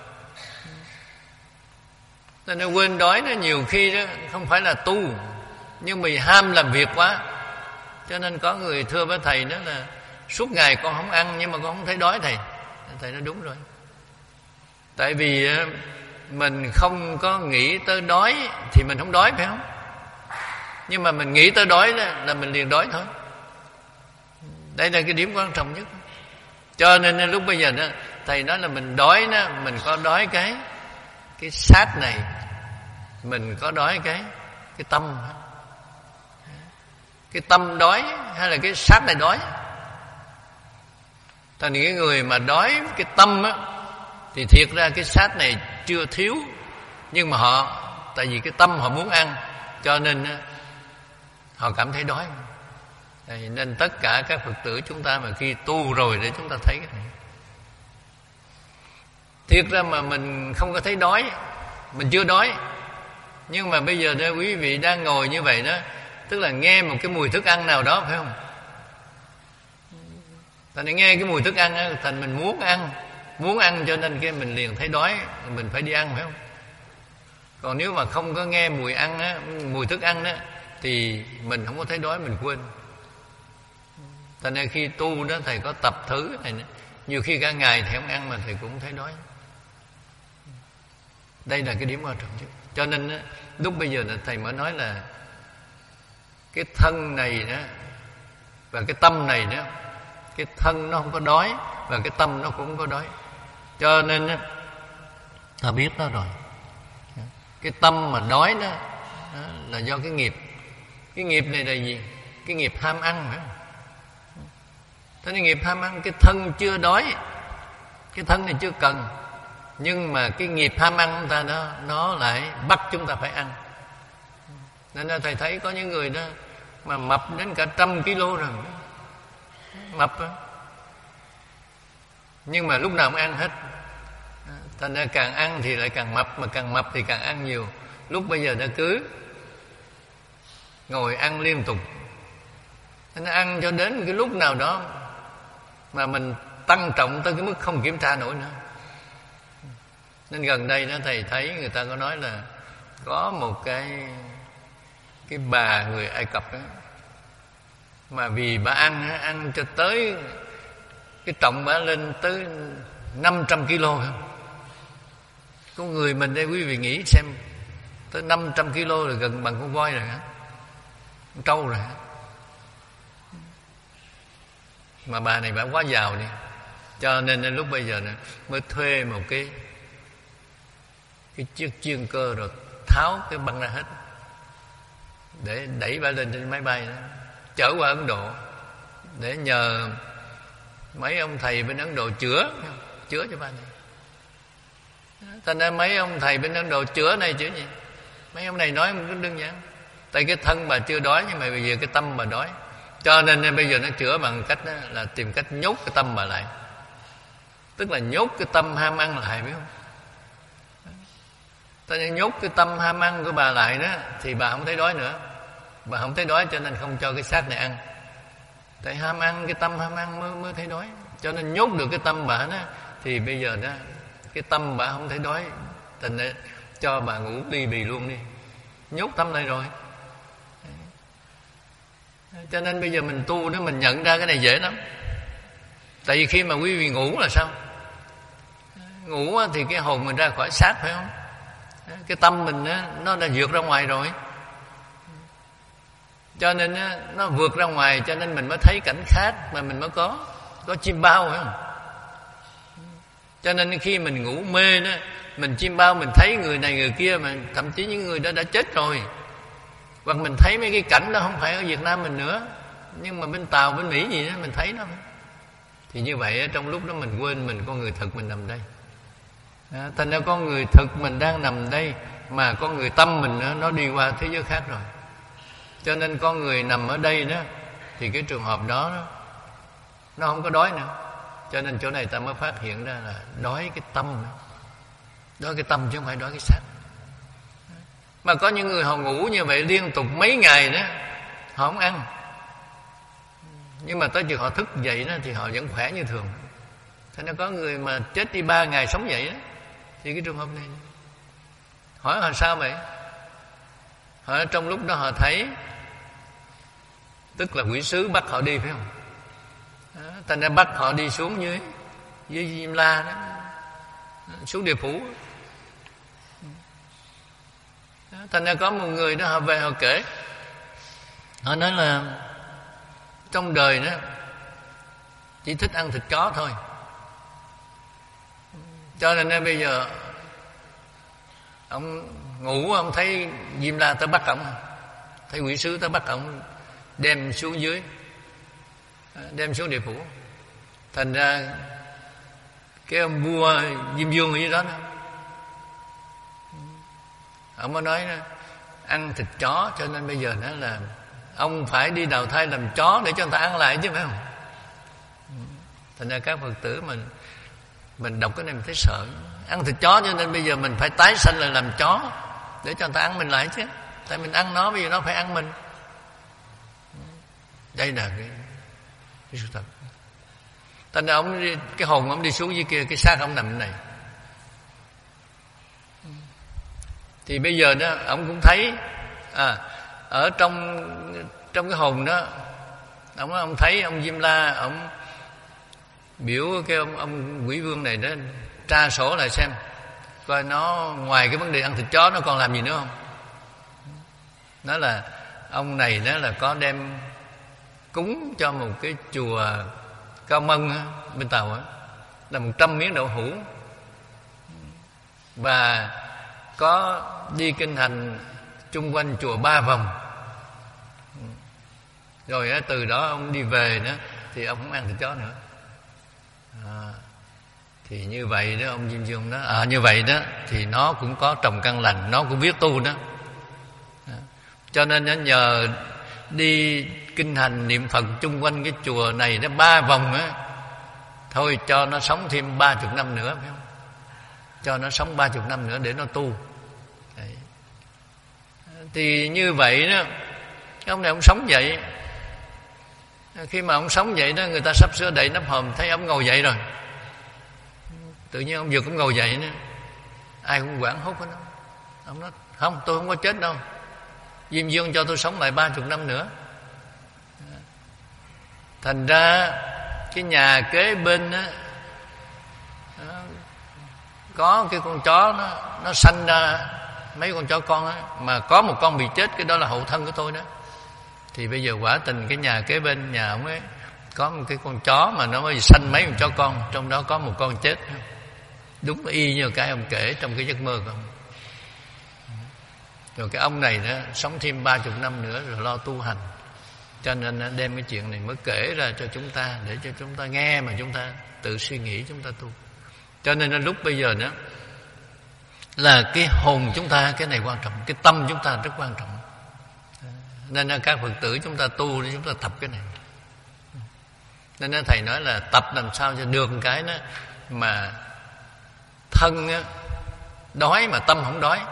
[SPEAKER 1] Cho nên quên đói nó nhiều khi đó không phải là tu, nhưng mình ham làm việc quá. Cho nên có người thưa với thầy đó là suốt ngày con không ăn nhưng mà con không thấy đói thầy. Thầy nói đúng rồi. Tại vì mình không có nghĩ tới đói thì mình không đói, phải không? Nhưng mà mình nghĩ tới đói đó, là mình liền đói thôi. Đây là cái điểm quan trọng nhất. Cho nên lúc bây giờ đó, thầy nói là mình đói đó, mình có đói cái cái xác này, mình có đói cái cái tâm. Cái tâm đói hay là cái xác này đói? Thành những người mà đói cái tâm á, thì thiệt ra cái xác này chưa thiếu, nhưng mà họ tại vì cái tâm họ muốn ăn, cho nên họ cảm thấy đói. Nên tất cả các Phật tử chúng ta mà khi tu rồi để chúng ta thấy cái này. Thiệt ra mà mình không có thấy đói, mình chưa đói, nhưng mà bây giờ đây quý vị đang ngồi như vậy đó, tức là nghe một cái mùi thức ăn nào đó, phải không? Thành nghe cái mùi thức ăn đó, thành mình muốn ăn, muốn ăn cho nên cái mình liền thấy đói, mình phải đi ăn, phải không? Còn nếu mà không có nghe mùi ăn á, mùi thức ăn đó, thì mình không có thấy đói, mình quên. Thành nên khi tu đó thầy có tập thứ này nữa. Nhiều khi cả ngày thầy không ăn mà thầy cũng thấy đói. Đây là cái điểm quan trọng nhất. Cho nên đó, lúc bây giờ là thầy mới nói là cái thân này đó và cái tâm này đó, cái thân nó không có đói và cái tâm nó cũng không có đói. Cho nên đó, ta biết đó rồi. Cái tâm mà đói đó, đó là do cái nghiệp. Cái nghiệp này là gì? Cái nghiệp ham ăn, phải không? Thế nên nghiệp ham ăn, cái thân chưa đói, cái thân này chưa cần, nhưng mà cái nghiệp ham ăn chúng ta đó, nó lại bắt chúng ta phải ăn. Nên là thầy thấy có những người đó mà mập đến cả trăm kg rồi, mập đó. Nhưng mà lúc nào cũng ăn hết. Thành ra càng ăn thì lại càng mập, mà càng mập thì càng ăn nhiều. Lúc bây giờ nó cứ ngồi ăn liên tục, nó ăn cho đến cái lúc nào đó mà mình tăng trọng tới cái mức không kiểm tra nổi nữa. Nên gần đây đó thầy thấy người ta có nói là có một cái cái bà người Ai Cập đó, mà vì bà ăn ăn cho tới cái trọng bà lên tới năm trăm ki lô không? Con người mình đây quý vị nghĩ xem, tới năm trăm ki lô là gần bằng con voi rồi hả? Con trâu rồi hả? Mà bà này bà quá giàu đi, cho nên lúc bây giờ này, mới thuê một cái cái chiếc chuyên cơ rồi tháo cái băng ra hết để đẩy bà lên trên máy bay đó, chở qua Ấn Độ để nhờ mấy ông thầy bên Ấn Độ chữa chữa cho bà này. Thành ra mấy ông thầy bên Ấn Độ chữa này chữa gì? Mấy ông này nói một cách đơn giản, tại cái thân bà chưa đói, nhưng mà bây giờ cái tâm bà đói, cho nên bây giờ nó chữa bằng cách đó là tìm cách nhốt cái tâm bà lại, tức là nhốt cái tâm ham ăn lại, biết không? Tại nên nhốt cái tâm ham ăn của bà lại đó, thì bà không thấy đói nữa. Bà không thấy đói cho nên không cho cái xác này ăn. Tại ham ăn, cái tâm ham ăn mới, mới thấy đói. Cho nên nhốt được cái tâm bà đó, thì bây giờ đó cái tâm bà không thấy đói, thành ra cho bà ngủ ly bì luôn đi, nhốt tâm này rồi. Cho nên bây giờ mình tu đó, mình nhận ra cái này dễ lắm. Tại vì khi mà quý vị ngủ là sao? Ngủ thì cái hồn mình ra khỏi xác, phải không? Cái tâm mình nó đã vượt ra ngoài rồi, cho nên nó vượt ra ngoài, cho nên mình mới thấy cảnh khác, mà mình mới có có chim bao, phải không? Cho nên khi mình ngủ mê đó, mình chim bao, mình thấy người này người kia, mà thậm chí những người đó đã chết rồi, Hoặc mình thấy mấy cái cảnh đó không phải ở Việt Nam mình nữa, nhưng mà bên Tàu, bên Mỹ gì đó mình thấy nó. Thì như vậy trong lúc đó mình quên mình con người thực mình nằm đây. À, thành ra con người thực mình đang nằm đây, mà con người tâm mình đó, nó đi qua thế giới khác rồi. Cho nên con người nằm ở đây đó, thì cái trường hợp đó, đó nó không có đói nữa. Cho nên chỗ này ta mới phát hiện ra là đói cái tâm, đói cái tâm chứ không phải đói cái xác. Mà có những người họ ngủ như vậy liên tục mấy ngày đó, họ không ăn, nhưng mà tới chừng họ thức dậy đó thì họ vẫn khỏe như thường. Thế nên có người mà chết đi ba ngày sống dậy đó, thì cái trường hợp này hỏi họ sao vậy? Họ trong lúc đó họ thấy, tức là quỷ sứ bắt họ đi phải không? Đó, thành ra bắt họ đi xuống dưới dưới Diêm La đó, xuống địa phủ. Đó, thành ra có một người đó họ về họ kể, họ nói là trong đời đó chỉ thích ăn thịt chó thôi, cho nên bây giờ ông ngủ ông thấy Diêm La tới bắt ông, thấy quỷ sứ tới bắt ông, đem xuống dưới, đem xuống địa phủ. Thành ra cái ông vua Diêm Vương ở dưới đó, ông mới nói đó, ăn thịt chó cho nên bây giờ nó là ông phải đi đào thai làm chó để cho người ta ăn lại chứ phải không? Thành ra các Phật tử mình mình đọc cái này mình thấy sợ. Ăn thịt chó cho nên bây giờ mình phải tái sanh lại làm chó để cho người ta ăn mình lại chứ. Tại mình ăn nó, bây giờ nó phải ăn mình. Đây là cái, cái sự thật. Thành ra ông đi, cái hồn ông đi xuống dưới kia, cái xác ông nằm này. Thì bây giờ đó ông cũng thấy à, ở trong trong cái hồn đó, ông ông thấy ông Diêm La ông biểu cái ông, ông quỷ vương này đó tra sổ lại xem coi nó ngoài cái vấn đề ăn thịt chó nó còn làm gì nữa không. Đó là ông này đó là có đem cúng cho một cái chùa Cao Mân á, bên Tàu á, là một trăm miếng đậu hũ, và có đi kinh hành chung quanh chùa ba vòng. Rồi á, từ đó ông đi về đó thì ông không ăn thịt chó nữa. À, thì như vậy đó ông Diêm Dương đó, à, như vậy đó thì nó cũng có trồng căn lành, nó cũng biết tu đó. À, cho nên nó nhờ đi kinh hành niệm Phật chung quanh cái chùa này nó ba vòng á, thôi cho nó sống thêm ba chục năm nữa phải không? Cho nó sống ba chục năm nữa để nó tu. Đấy. Thì như vậy đó, ông này ông sống dậy. Khi mà ông sống dậy đó, người ta sắp sửa đậy nắp hòm, thấy ông ngồi dậy rồi, tự nhiên ông vừa cũng ngồi dậy nữa, ai cũng quảng hốt hết đó. Ông nói không, tôi không có chết đâu, Diêm Dương cho tôi sống lại ba chục năm nữa. Thành ra cái nhà kế bên đó, đó có cái con chó nó nó sanh ra mấy con chó con đó, mà có một con bị chết, cái đó là hậu thân của tôi đó. Thì bây giờ quả tình cái nhà kế bên nhà ông ấy có một cái con chó mà nó mới sanh mấy con chó con, trong đó có một con chết. Đúng y như cái ông kể trong cái giấc mơ của ông. Rồi cái ông này đó sống thêm ba chục năm nữa rồi lo tu hành. Cho nên đem cái chuyện này mới kể ra cho chúng ta, để cho chúng ta nghe mà chúng ta tự suy nghĩ, chúng ta tu. Cho nên lúc bây giờ đó là cái hồn chúng ta, cái này quan trọng, cái tâm chúng ta rất quan trọng. Nên các Phật tử chúng ta tu để chúng ta tập cái này. Nên thầy nói là tập làm sao cho được cái đó mà thân á, đói mà tâm không đói.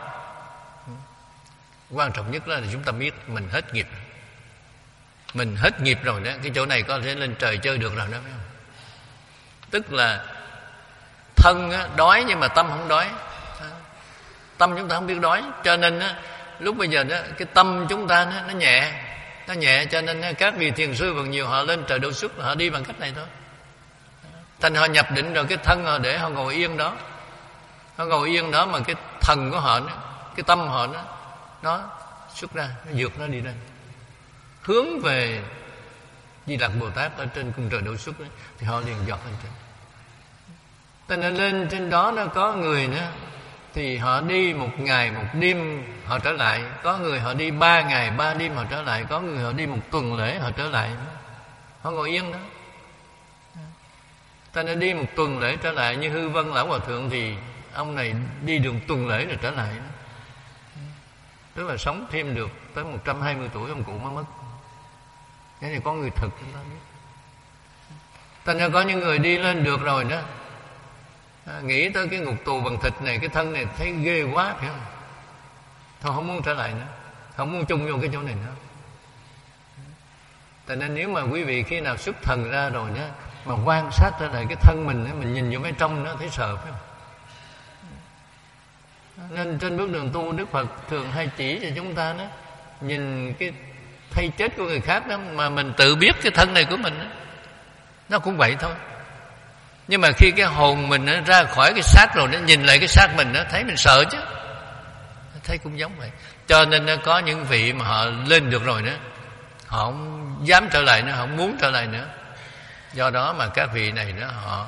[SPEAKER 1] Quan trọng nhất là chúng ta biết mình hết nghiệp. Mình hết nghiệp rồi đó, cái chỗ này có thể lên trời chơi được rồi đó phải không? Tức là thân á, đói nhưng mà tâm không đói. Tâm chúng ta không biết đói, cho nên á, lúc bây giờ đó cái tâm chúng ta nó, nó nhẹ, nó nhẹ, cho nên các vị thiền sư phần nhiều họ lên trời độ xuất, họ đi bằng cách này thôi. Thành họ nhập định rồi, cái thân họ để họ ngồi yên đó, họ ngồi yên đó, mà cái thần của họ, cái tâm họ nó nó xuất ra, nó vượt nó đi lên, hướng về Di Lặc Bồ Tát ở trên cung trời độ xuất đó, thì họ liền giọt lên trên. Cho nên lên trên đó nó có người nữa, thì họ đi một ngày một đêm họ trở lại, có người họ đi ba ngày ba đêm họ trở lại, có người họ đi một tuần lễ họ trở lại, họ ngồi yên đó. Ta đã đi một tuần lễ trở lại, như Hư Vân Lão Hòa Thượng thì ông này đi được tuần lễ rồi trở lại đó. Tức là sống thêm được tới một trăm hai mươi tuổi ông cụ mới mất. Cái này có người thực chúng ta biết. Thành ra có những người đi lên được rồi đó, à, nghĩ tới cái ngục tù bằng thịt này, cái thân này thấy ghê quá phải không? Thôi không muốn trở lại nữa, không muốn chung vô cái chỗ này nữa. Thành nên nếu mà quý vị khi nào xuất thần ra rồi đó, mà quan sát ra lại cái thân mình đó, mình nhìn vô bên trong nó thấy sợ phải không? Nên trên bước đường tu, Đức Phật thường hay chỉ cho chúng ta đó, nhìn cái thay chết của người khác đó, mà mình tự biết cái thân này của mình đó, nó cũng vậy thôi. Nhưng mà khi cái hồn mình nó ra khỏi cái xác rồi, nó nhìn lại cái xác mình, nó thấy mình sợ chứ, thấy cũng giống vậy. Cho nên nó có những vị mà họ lên được rồi đó, họ không dám trở lại nữa, họ không muốn trở lại nữa. Do đó mà các vị này đó họ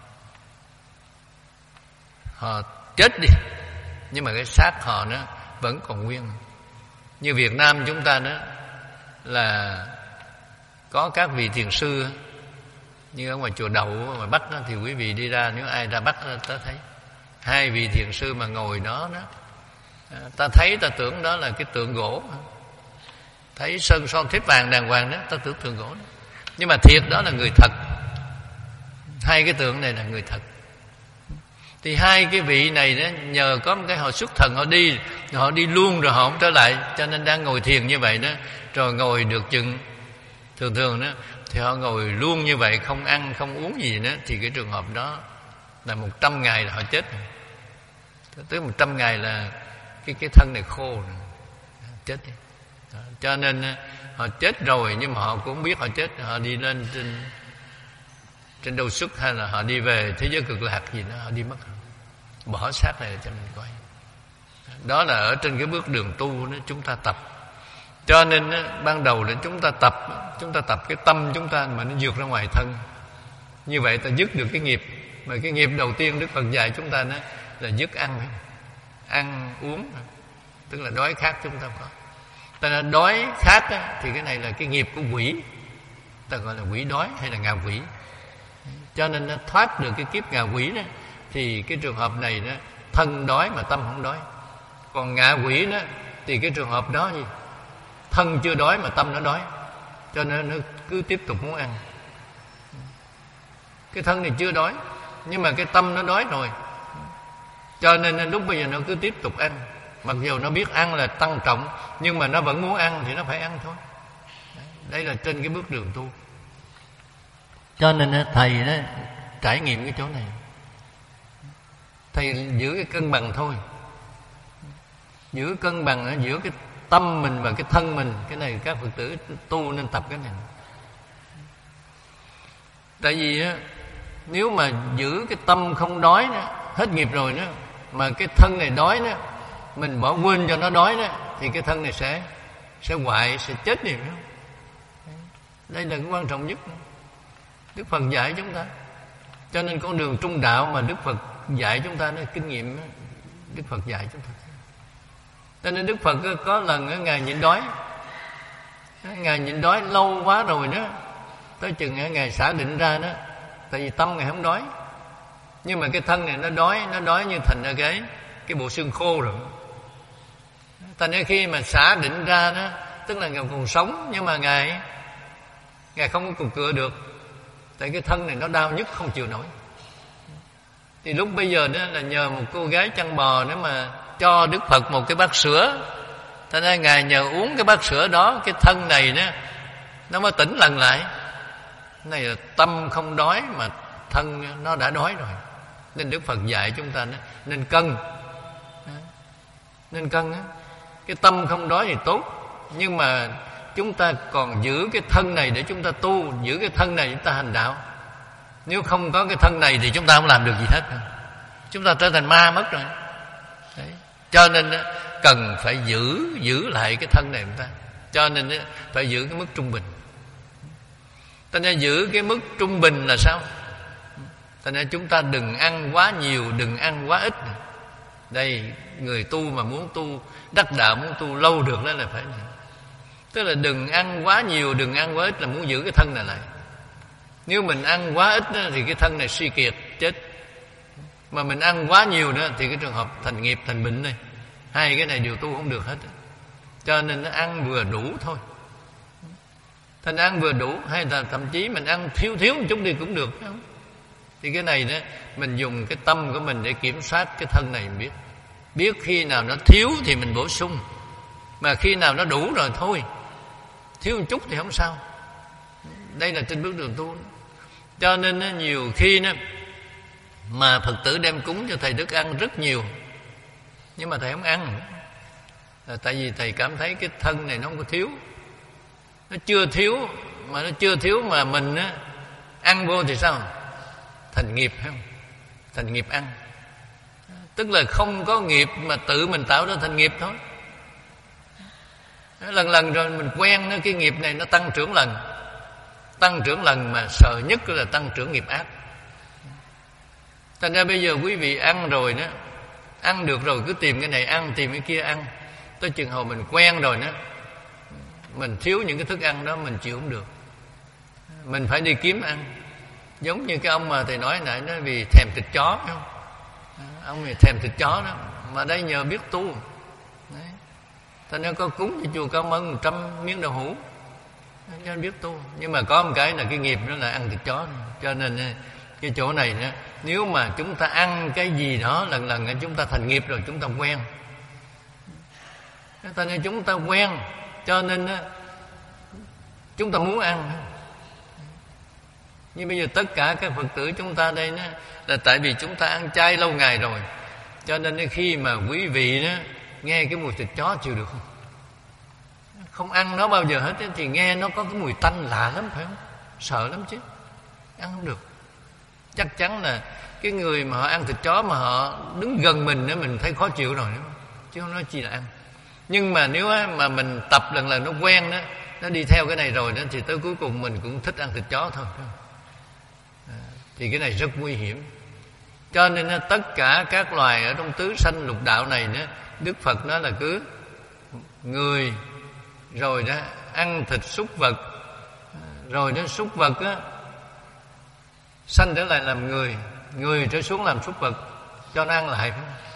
[SPEAKER 1] họ chết đi, nhưng mà cái xác họ nó vẫn còn nguyên. Như Việt Nam chúng ta đó là có các vị thiền sư, như ở ngoài chùa Đậu ở ngoài Bắc đó, thì quý vị đi ra, nếu ai ra Bắc ta thấy hai vị thiền sư mà ngồi đó đó, ta thấy ta tưởng đó là cái tượng gỗ, thấy sơn son thép vàng đàng hoàng đó, ta tưởng tượng gỗ đó. Nhưng mà thiệt đó là người thật. Hai cái tượng này là người thật. Thì hai cái vị này đó, nhờ có một cái họ xuất thần, họ đi họ đi luôn rồi họ không trở lại, cho nên đang ngồi thiền như vậy đó, rồi ngồi được chừng thường thường đó thì họ ngồi luôn như vậy, không ăn không uống gì nữa, thì cái trường hợp đó là một trăm ngày là họ chết rồi. Tới một trăm ngày là cái cái thân này khô rồi, chết đi. Cho nên họ chết rồi, nhưng mà họ cũng không biết họ chết. Họ đi lên trên trên đâu xuất, hay là họ đi về thế giới cực lạc gì đó, họ đi mất, bỏ xác này cho mình coi. Đó là ở trên cái bước đường tu đó chúng ta tập. Cho nên ban đầu để chúng ta tập, chúng ta tập cái tâm chúng ta mà nó vượt ra ngoài thân. Như vậy ta dứt được cái nghiệp. Mà cái nghiệp đầu tiên Đức Phật dạy chúng ta đó là dứt ăn, ăn uống, tức là đói khát chúng ta có. Ta là đói khát á, thì cái này là cái nghiệp của quỷ, ta gọi là quỷ đói hay là ngạ quỷ. Cho nên nó thoát được cái kiếp ngạ quỷ đó, thì cái trường hợp này đó, thân đói mà tâm không đói. Còn ngạ quỷ đó thì cái trường hợp đó gì, thân chưa đói mà tâm nó đói, cho nên nó cứ tiếp tục muốn ăn. Cái thân này chưa đói, nhưng mà cái tâm nó đói rồi, cho nên lúc bây giờ nó cứ tiếp tục ăn. Mặc dù nó biết ăn là tăng trọng, nhưng mà nó vẫn muốn ăn thì nó phải ăn thôi. Đây là trên cái bước đường tu. Cho nên thầy đó trải nghiệm cái chỗ này, thầy giữ cái cân bằng thôi, giữ cân bằng ở giữa cái tâm mình và cái thân mình. Cái này các Phật tử tu nên tập cái này. Tại vì á, nếu mà giữ cái tâm không đói đó, hết nghiệp rồi đó, mà cái thân này đói đó, mình bỏ quên cho nó đói đó, thì cái thân này sẽ sẽ hoại, sẽ chết đi. Đây là cái quan trọng nhất Đức Phật dạy chúng ta. Cho nên con đường trung đạo mà Đức Phật dạy chúng ta, nó kinh nghiệm đó, Đức Phật dạy chúng ta. Cho nên Đức Phật có lần Ngài nhịn đói, Ngài nhịn đói lâu quá rồi đó, tới chừng Ngài xả định ra đó. Tại vì tâm Ngài không đói, nhưng mà cái thân này nó đói, nó đói như thành ra cái cái bộ xương khô rồi. Thành ra khi mà xả định ra đó, tức là Ngài còn sống, nhưng mà Ngài Ngài không có cục cựa được, tại cái thân này nó đau nhức không chịu nổi. Thì lúc bây giờ đó là nhờ một cô gái chăn bò nữa mà cho Đức Phật một cái bát sữa. Thành ra Ngài nhờ uống cái bát sữa đó, cái thân này đó nó mới tỉnh lần lại. Cái này là tâm không đói mà thân nó đã đói rồi. Nên Đức Phật dạy chúng ta đó, nên cân, nên cân á. Cái tâm không đói thì tốt, nhưng mà chúng ta còn giữ cái thân này để chúng ta tu, giữ cái thân này chúng ta hành đạo. Nếu không có cái thân này thì chúng ta không làm được gì hết, chúng ta trở thành ma mất rồi. Đấy. Cho nên cần phải giữ giữ lại cái thân này chúng ta. Cho nên phải giữ cái mức trung bình. Cho nên giữ cái mức trung bình là sao? Cho nên chúng ta đừng ăn quá nhiều, đừng ăn quá ít. Đây, người tu mà muốn tu đắc đạo, muốn tu lâu được đó là phải này. Tức là đừng ăn quá nhiều, đừng ăn quá ít, là muốn giữ cái thân này lại. Nếu mình ăn quá ít đó, thì cái thân này suy kiệt, chết. Mà mình ăn quá nhiều nữa thì cái trường hợp thành nghiệp, thành bệnh này. Hai cái này đều tu không được hết. Cho nên nó ăn vừa đủ thôi. Thành ăn vừa đủ, hay là thậm chí mình ăn thiếu thiếu một chút đi cũng được, không? Thì cái này đó, mình dùng cái tâm của mình để kiểm soát cái thân này, mình biết. Biết khi nào nó thiếu thì mình bổ sung, mà khi nào nó đủ rồi thôi. Thiếu một chút thì không sao. Đây là trên bước đường tu. Cho nên nhiều khi đó, mà Phật tử đem cúng cho thầy Đức ăn rất nhiều, nhưng mà thầy không ăn, là tại vì thầy cảm thấy cái thân này nó không có thiếu. Nó chưa thiếu, mà nó chưa thiếu mà mình á, ăn vô thì sao? Thành nghiệp, phải không? Thành nghiệp ăn. Tức là không có nghiệp mà tự mình tạo ra thành nghiệp thôi. Lần lần rồi mình quen nó, cái nghiệp này nó tăng trưởng lần. Tăng trưởng lần mà sợ nhất là tăng trưởng nghiệp ác. Thành ra bây giờ quý vị ăn rồi đó, ăn được rồi cứ tìm cái này ăn, tìm cái kia ăn. Tới chừng hồi mình quen rồi đó, mình thiếu những cái thức ăn đó mình chịu không được, mình phải đi kiếm ăn. Giống như cái ông mà thầy nói nãy, nó vì thèm thịt chó, phải không? Ông này thèm thịt chó đó, mà đây nhờ biết tu. Đấy. Thành ra có cúng cho chùa Cao Mân một trăm miếng đậu hũ cho anh biết tu. Nhưng mà có một cái là cái nghiệp đó là ăn thịt chó. Cho nên cái chỗ này đó, nếu mà chúng ta ăn cái gì đó lần lần chúng ta thành nghiệp rồi, chúng ta quen. Thành ra chúng ta quen, cho nên chúng ta muốn ăn. Nhưng bây giờ tất cả các Phật tử chúng ta đây đó, là tại vì chúng ta ăn chay lâu ngày rồi. Cho nên khi mà quý vị đó nghe cái mùi thịt chó chịu được không? Không ăn nó bao giờ hết thì nghe nó có cái mùi tanh lạ lắm, phải không? Sợ lắm chứ. Ăn không được. Chắc chắn là cái người mà họ ăn thịt chó mà họ đứng gần mình đó, mình thấy khó chịu rồi, đúng không? Chứ không nói chi là ăn. Nhưng mà nếu mà mình tập lần lần nó quen đó, nó đi theo cái này rồi đó, thì tới cuối cùng mình cũng thích ăn thịt chó thôi. À, thì cái này rất nguy hiểm. Cho nên tất cả các loài ở trong tứ sanh lục đạo này đó, Đức Phật nói là cứ người rồi đó ăn thịt súc vật, rồi đó súc vật đó sanh trở lại làm người, người trở xuống làm súc vật, cho nó ăn lại.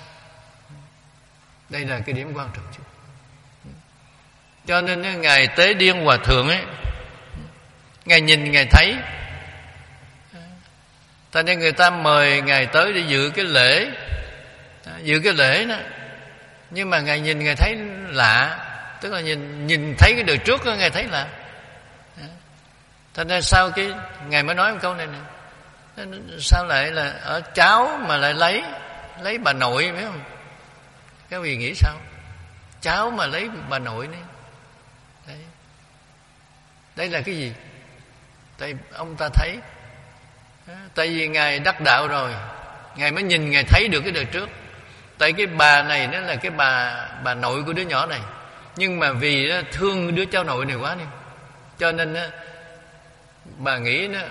[SPEAKER 1] Đây là cái điểm quan trọng chứ. Cho nên Ngài Tế Điên Hòa Thượng ấy, Ngài nhìn Ngài thấy, cho nên người ta mời Ngài tới để dự cái lễ, dự cái lễ đó. Nhưng mà Ngài nhìn Ngài thấy lạ, tức là nhìn nhìn thấy cái đời trước đó, Ngài thấy lạ. Cho nên sau cái Ngài mới nói một câu này nè, sao lại là ở cháu mà lại lấy lấy bà nội, phải không? Các vị nghĩ sao? Cháu mà lấy bà nội này, đấy. Đây là cái gì? Tại ông ta thấy, tại vì Ngài đắc đạo rồi, Ngài mới nhìn, Ngài thấy được cái đời trước. Tại cái bà này nó là cái bà bà nội của đứa nhỏ này, nhưng mà vì nó thương đứa cháu nội này quá đi, cho nên đó, bà nghĩ nó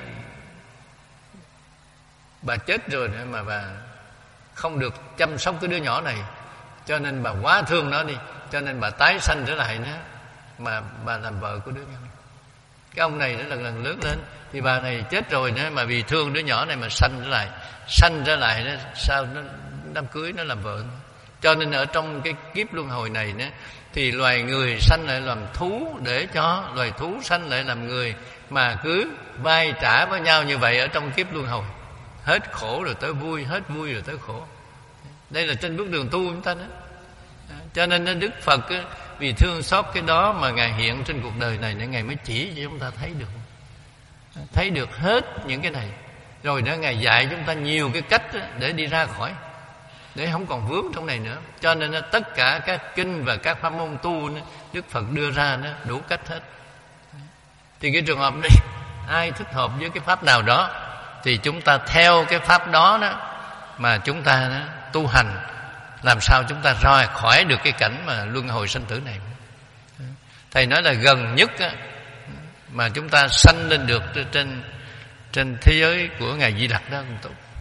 [SPEAKER 1] bà chết rồi mà bà không được chăm sóc cái đứa nhỏ này, cho nên bà quá thương nó đi, cho nên bà tái sanh trở lại nữa, mà bà làm vợ của đứa nhỏ. Cái ông này nó lần lần lớn lên, thì bà này chết rồi nữa, mà vì thương đứa nhỏ này mà sanh trở lại, sanh trở lại đó, sao nó đám cưới nó làm vợ. Cho nên ở trong cái kiếp luân hồi này nữa, thì loài người sanh lại làm thú, để cho loài thú sanh lại làm người, mà cứ vai trả với nhau như vậy ở trong kiếp luân hồi. Hết khổ rồi tới vui, hết vui rồi tới khổ. Đây là trên bước đường tu chúng ta đó. Cho nên Đức Phật vì thương xót cái đó mà Ngài hiện trên cuộc đời này để Ngài mới chỉ cho chúng ta thấy được, thấy được hết những cái này. Rồi đó Ngài dạy chúng ta nhiều cái cách để đi ra khỏi, để không còn vướng trong này nữa. Cho nên tất cả các kinh và các pháp môn tu Đức Phật đưa ra nó đủ cách hết. Thì cái trường hợp này ai thích hợp với cái pháp nào đó thì chúng ta theo cái pháp đó đó mà chúng ta đó, tu hành, làm sao chúng ta ra khỏi được cái cảnh mà luân hồi sanh tử này. Thầy nói là gần nhất á, mà chúng ta sanh lên được trên trên thế giới của Ngài Di Lặc đó,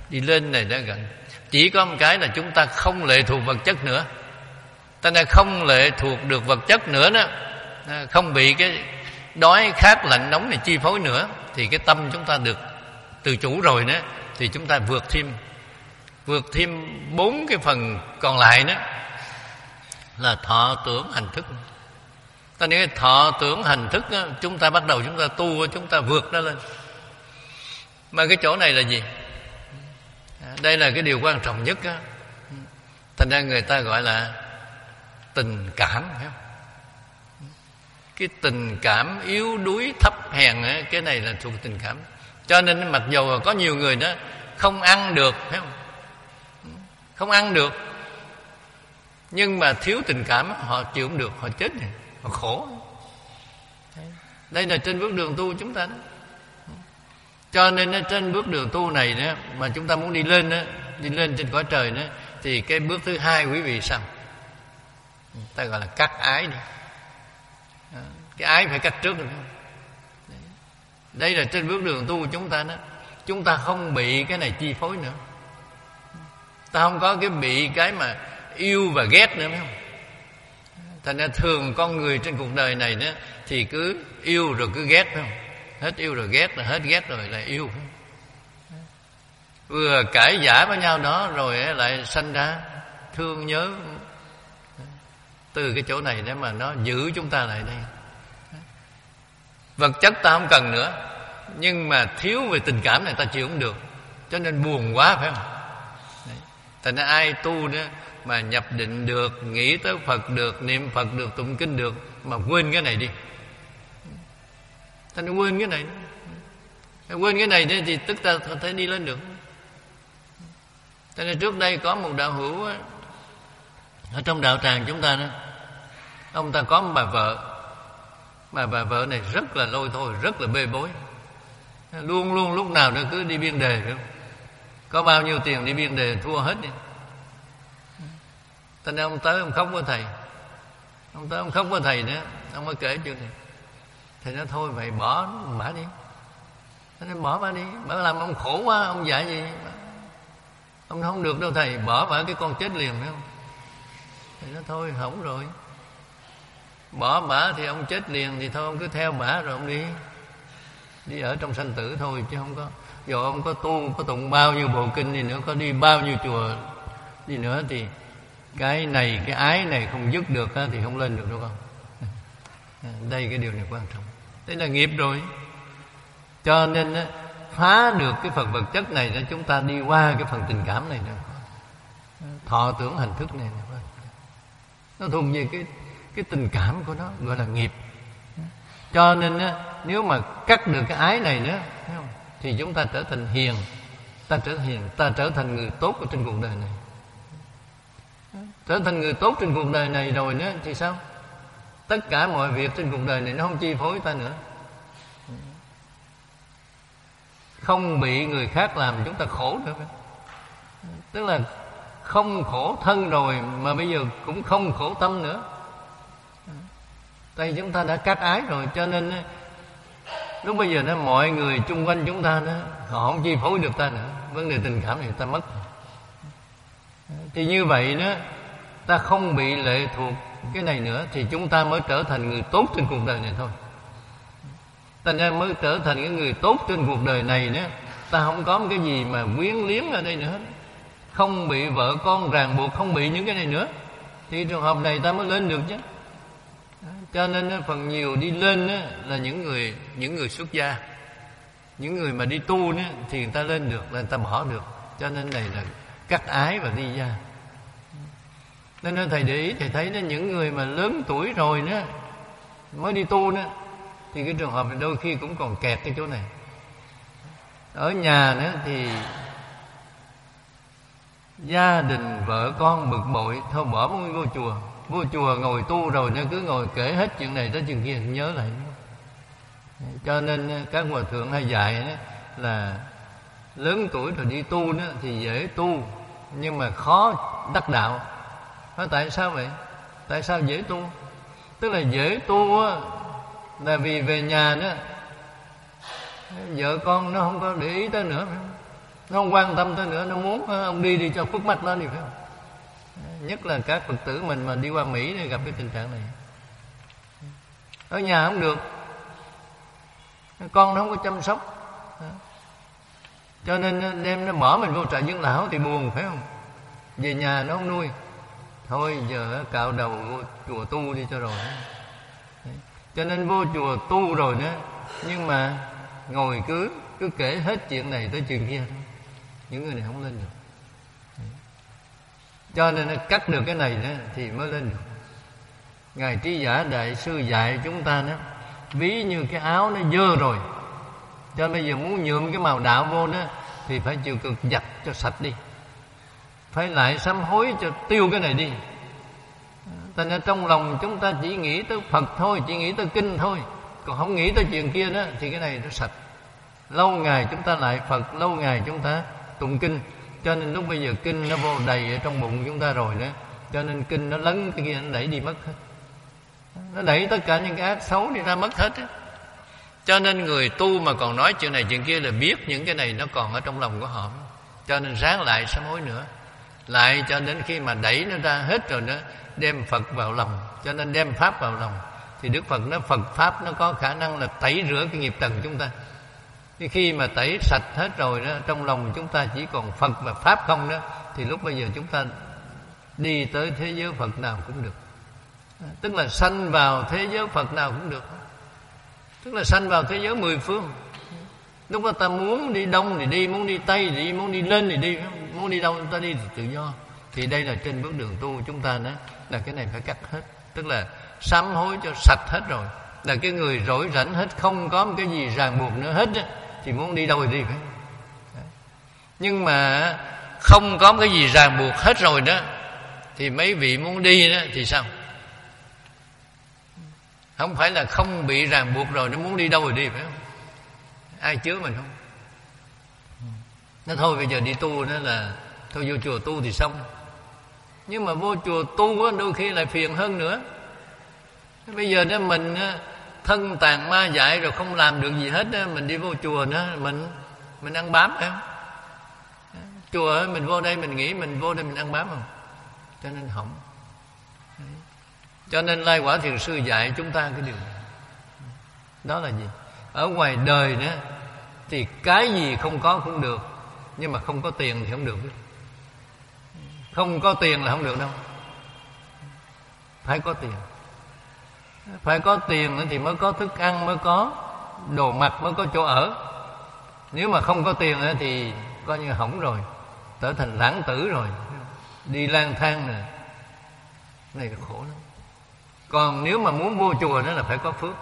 [SPEAKER 1] Đi lên này đã gần. Chỉ có một cái là chúng ta không lệ thuộc vật chất nữa. Ta đã không lệ thuộc được vật chất nữa đó, không bị cái đói khát lạnh nóng này chi phối nữa, thì cái tâm chúng ta được tự chủ rồi đó, thì chúng ta vượt thêm vượt thêm bốn cái phần còn lại đó là thọ tưởng hành thức. Ta nói cái thọ tưởng hành thức đó, chúng ta bắt đầu chúng ta tu, chúng ta vượt nó lên. Mà cái chỗ này là gì? Đây là cái điều quan trọng nhất đó. Thành ra người ta gọi là tình cảm, phải không? Cái tình cảm yếu đuối thấp hèn ấy, cái này là thuộc tình cảm. Cho nên mặc dù có nhiều người đó không ăn được, phải không? Không ăn được, nhưng mà thiếu tình cảm họ chịu không được, họ chết này, họ khổ. Đây là trên bước đường tu chúng ta đó. Cho nên trên bước đường tu này đó, mà chúng ta muốn đi lên đó, đi lên trên cõi trời đó, thì cái bước thứ hai quý vị sao? Ta gọi là cắt ái đi. Cái ái phải cắt trước được. Đây là trên bước đường tu chúng ta đó. Chúng ta không bị cái này chi phối nữa. Ta không có cái bị cái mà yêu và ghét nữa, phải không? Thành ra thường con người trên cuộc đời này đó thì cứ yêu rồi cứ ghét, phải không? Hết yêu rồi ghét, là hết ghét rồi lại yêu. Vừa cãi vã với nhau đó rồi lại sanh ra thương nhớ. Từ cái chỗ này để mà nó giữ chúng ta lại đây. Vật chất ta không cần nữa, nhưng mà thiếu về tình cảm này ta chịu không được, cho nên buồn quá, phải không? Thành ra ai tu đó mà nhập định được, nghĩ tới Phật được, niệm Phật được, tụng kinh được, mà quên cái này đi, ta nên quên cái này. Quên cái này thì tức ta có thể đi lên được. Cho nên trước đây có một đạo hữu ở trong đạo tràng chúng ta đó, ông ta có một bà vợ, mà bà vợ này rất là lôi thôi, rất là bê bối, luôn luôn lúc nào nó cứ đi biên đề, phải không? Có bao nhiêu tiền đi biên đề thua hết đi. Thành ra ông tới ông khóc với thầy, ông tới ông khóc với thầy nữa, ông mới kể chuyện này. Thầy nói thôi vậy bỏ bả đi. Thầy nói bỏ bả đi, bả làm ông khổ quá, ông dạy gì ông không được đâu thầy, bỏ bả cái con chết liền, phải không? Thầy nói thôi hỏng rồi, bỏ bả thì ông chết liền, thì thôi ông cứ theo bả rồi ông đi đi ở trong sanh tử thôi, chứ không có dù ông có tu, có tụng bao nhiêu bộ kinh gì nữa, có đi bao nhiêu chùa đi nữa, thì cái này, cái ái này không dứt được thì không lên được đâu con. Đây cái điều này quan trọng. Đây là nghiệp rồi. Cho nên phá được cái phần vật chất này để chúng ta đi qua cái phần tình cảm này nữa. Thọ tưởng hành thức này nữa. Nó thuộc về cái cái tình cảm của nó, gọi là nghiệp. Cho nên nếu mà cắt được cái ái này nữa, thì chúng ta trở thành hiền, ta trở thành hiền, ta trở thành người tốt ở trên cuộc đời này. Trở thành người tốt trên cuộc đời này rồi nữa thì sao? Tất cả mọi việc trên cuộc đời này nó không chi phối ta nữa, không bị người khác làm chúng ta khổ nữa. Tức là không khổ thân rồi mà bây giờ cũng không khổ tâm nữa. Tại chúng ta đã cắt ái rồi, cho nên lúc bây giờ đó, mọi người chung quanh chúng ta đó, họ không chi phối được ta nữa. Vấn đề tình cảm này ta mất. Thì như vậy đó, ta không bị lệ thuộc cái này nữa, thì chúng ta mới trở thành người tốt trên cuộc đời này thôi. Ta mới trở thành cái người tốt trên cuộc đời này nữa. Ta không có một cái gì mà quyến liếng ở đây nữa, không bị vợ con ràng buộc, không bị những cái này nữa, thì trường hợp này ta mới lên được chứ. Cho nên phần nhiều đi lên là những người những người xuất gia, những người mà đi tu nữa, thì người ta lên được, là người ta bỏ được. Cho nên này là cắt ái và đi ra. Nên thầy để ý, thầy thấy đó, những người mà lớn tuổi rồi nữa mới đi tu nữa, thì cái trường hợp này đôi khi cũng còn kẹt cái chỗ này. Ở nhà nữa thì gia đình vợ con bực bội, thôi bỏ mới vô chùa. Vô chùa ngồi tu rồi nó cứ ngồi kể hết chuyện này tới chuyện kia, nhớ lại. Cho nên các hòa thượng hay dạy đó là lớn tuổi rồi đi tu đó thì dễ tu, nhưng mà khó đắc đạo. Nói tại sao vậy? Tại sao dễ tu? Tức là dễ tu á, là vì về nhà đó vợ con nó không có để ý tới nữa. nó không quan tâm tới nữa, nó muốn ông đi đi cho khuất mắt nó đi, phải không? Nhất là các Phật tử mình mà đi qua Mỹ thì gặp cái tình trạng này. Ở nhà không được, con nó không có chăm sóc, cho nên đem nó mở mình vô trại dưỡng lão thì buồn, phải không? Về nhà nó không nuôi, thôi giờ cạo đầu vô chùa tu đi cho rồi. Đấy. Cho nên vô chùa tu rồi đó, nhưng mà ngồi cứ cứ kể hết chuyện này tới chuyện kia thôi. Những người này không lên được. Đấy. Cho nên nó cắt được cái này đó thì mới lên được. Ngài Trí Giả Đại Sư dạy chúng ta đó, ví như cái áo nó dơ rồi, cho nên bây giờ muốn nhuộm cái màu đạo vô đó thì phải chịu cực giặt cho sạch đi, phải lại sám hối cho tiêu cái này đi. Thành ra trong lòng chúng ta chỉ nghĩ tới Phật thôi, chỉ nghĩ tới kinh thôi, còn không nghĩ tới chuyện kia đó thì cái này nó sạch. Lâu ngày chúng ta lại Phật, lâu ngày chúng ta tụng kinh, cho nên lúc bây giờ kinh nó vô đầy ở trong bụng chúng ta rồi đó, cho nên kinh nó lấn cái kia, nó đẩy đi mất hết, nó đẩy tất cả những cái ác xấu đi ra mất hết á. Cho nên người tu mà còn nói chuyện này chuyện kia là biết những cái này nó còn ở trong lòng của họ, cho nên ráng lại sám hối nữa, lại cho đến khi mà đẩy nó ra hết rồi đó, đem Phật vào lòng. Cho nên đem Pháp vào lòng thì Đức Phật nói Phật Pháp nó có khả năng là tẩy rửa cái nghiệp trần chúng ta. Thì khi mà tẩy sạch hết rồi đó, trong lòng chúng ta chỉ còn Phật và Pháp không đó, thì lúc bây giờ chúng ta đi tới thế giới Phật nào cũng được. Tức là sanh vào thế giới Phật nào cũng được, tức là sanh vào thế giới mười phương. Lúc đó ta muốn đi đông thì đi, muốn đi tây thì đi, muốn đi lên thì đi, muốn đi đâu ta đi thì tự do. Thì đây là trên bước đường tu chúng ta đó, là cái này phải cắt hết, tức là sám hối cho sạch hết rồi, là cái người rỗi rảnh hết, không có một cái gì ràng buộc nữa hết đó, thì muốn đi đâu thì đi, phải. Nhưng mà không có một cái gì ràng buộc hết rồi đó, thì mấy vị muốn đi đó thì sao? Không phải là không bị ràng buộc rồi nó muốn đi đâu thì đi, phải không? Ai chứa mình không? Nó thôi bây giờ đi tu đó là thôi vô chùa tu thì xong. Nhưng mà vô chùa tu đó, đôi khi lại phiền hơn nữa. Bây giờ đó mình thân tàn ma dại rồi không làm được gì hết đó, mình đi vô chùa đó mình mình ăn bám, phải không? Chùa mình vô đây mình nghĩ mình vô đây mình ăn bám không? Cho nên hỏng. Cho nên Lai Quả Thiền Sư dạy chúng ta cái điều này. Đó là gì? Ở ngoài đời đó thì cái gì không có cũng được, nhưng mà không có tiền thì không được. Không có tiền là không được đâu. Phải có tiền. Phải có tiền thì mới có thức ăn, mới có đồ mặc, mới có chỗ ở. Nếu mà không có tiền thì coi như hỏng rồi, trở thành lãng tử rồi, đi lang thang nè. Này là khổ lắm. Còn nếu mà muốn vô chùa đó là phải có phước.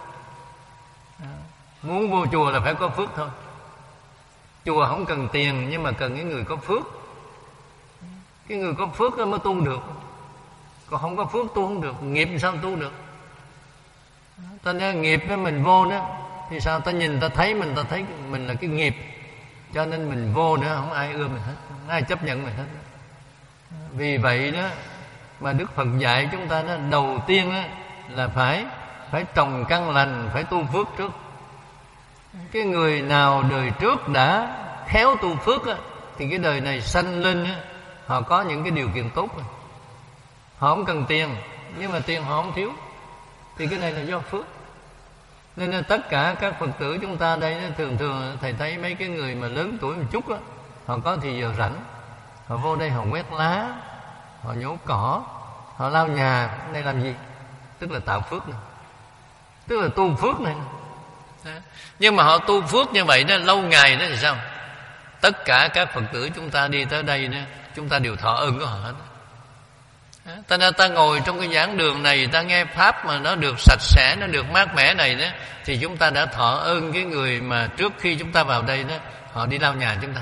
[SPEAKER 1] Muốn vô chùa là phải có phước thôi. Chùa không cần tiền, nhưng mà cần cái người có phước. Cái người có phước đó mới tu được. Còn không có phước tu không được. Nghiệp sao tu được? Ta nói nghiệp đó mình vô đó thì sao? Ta nhìn ta thấy mình, ta thấy mình là cái nghiệp, cho nên mình vô đó không ai ưa mình hết, không ai chấp nhận mình hết. Vì vậy đó mà Đức Phật dạy chúng ta đó, đầu tiên đó là phải phải trồng căn lành, phải tu phước trước. Cái người nào đời trước đã khéo tu phước á, thì cái đời này sanh lên á, họ có những cái điều kiện tốt rồi. Họ không cần tiền, nhưng mà tiền họ không thiếu, thì cái này là do phước. Nên là tất cả các Phật tử chúng ta đây đó, thường thường thầy thấy mấy cái người mà lớn tuổi một chút á, họ có thì giờ rảnh, họ vô đây họ quét lá, họ nhổ cỏ, họ lau nhà. Đây làm gì? Tức là tạo phước này, tức là tu phước này. Nhưng mà họ tu phước như vậy đó, lâu ngày đó thì sao? Tất cả các Phật tử chúng ta đi tới đây đó, chúng ta đều thọ ơn của họ hết. Ta ra ta ngồi trong cái giảng đường này, ta nghe Pháp mà nó được sạch sẽ, nó được mát mẻ này đó, thì chúng ta đã thọ ơn cái người mà trước khi chúng ta vào đây đó, họ đi lau nhà chúng ta.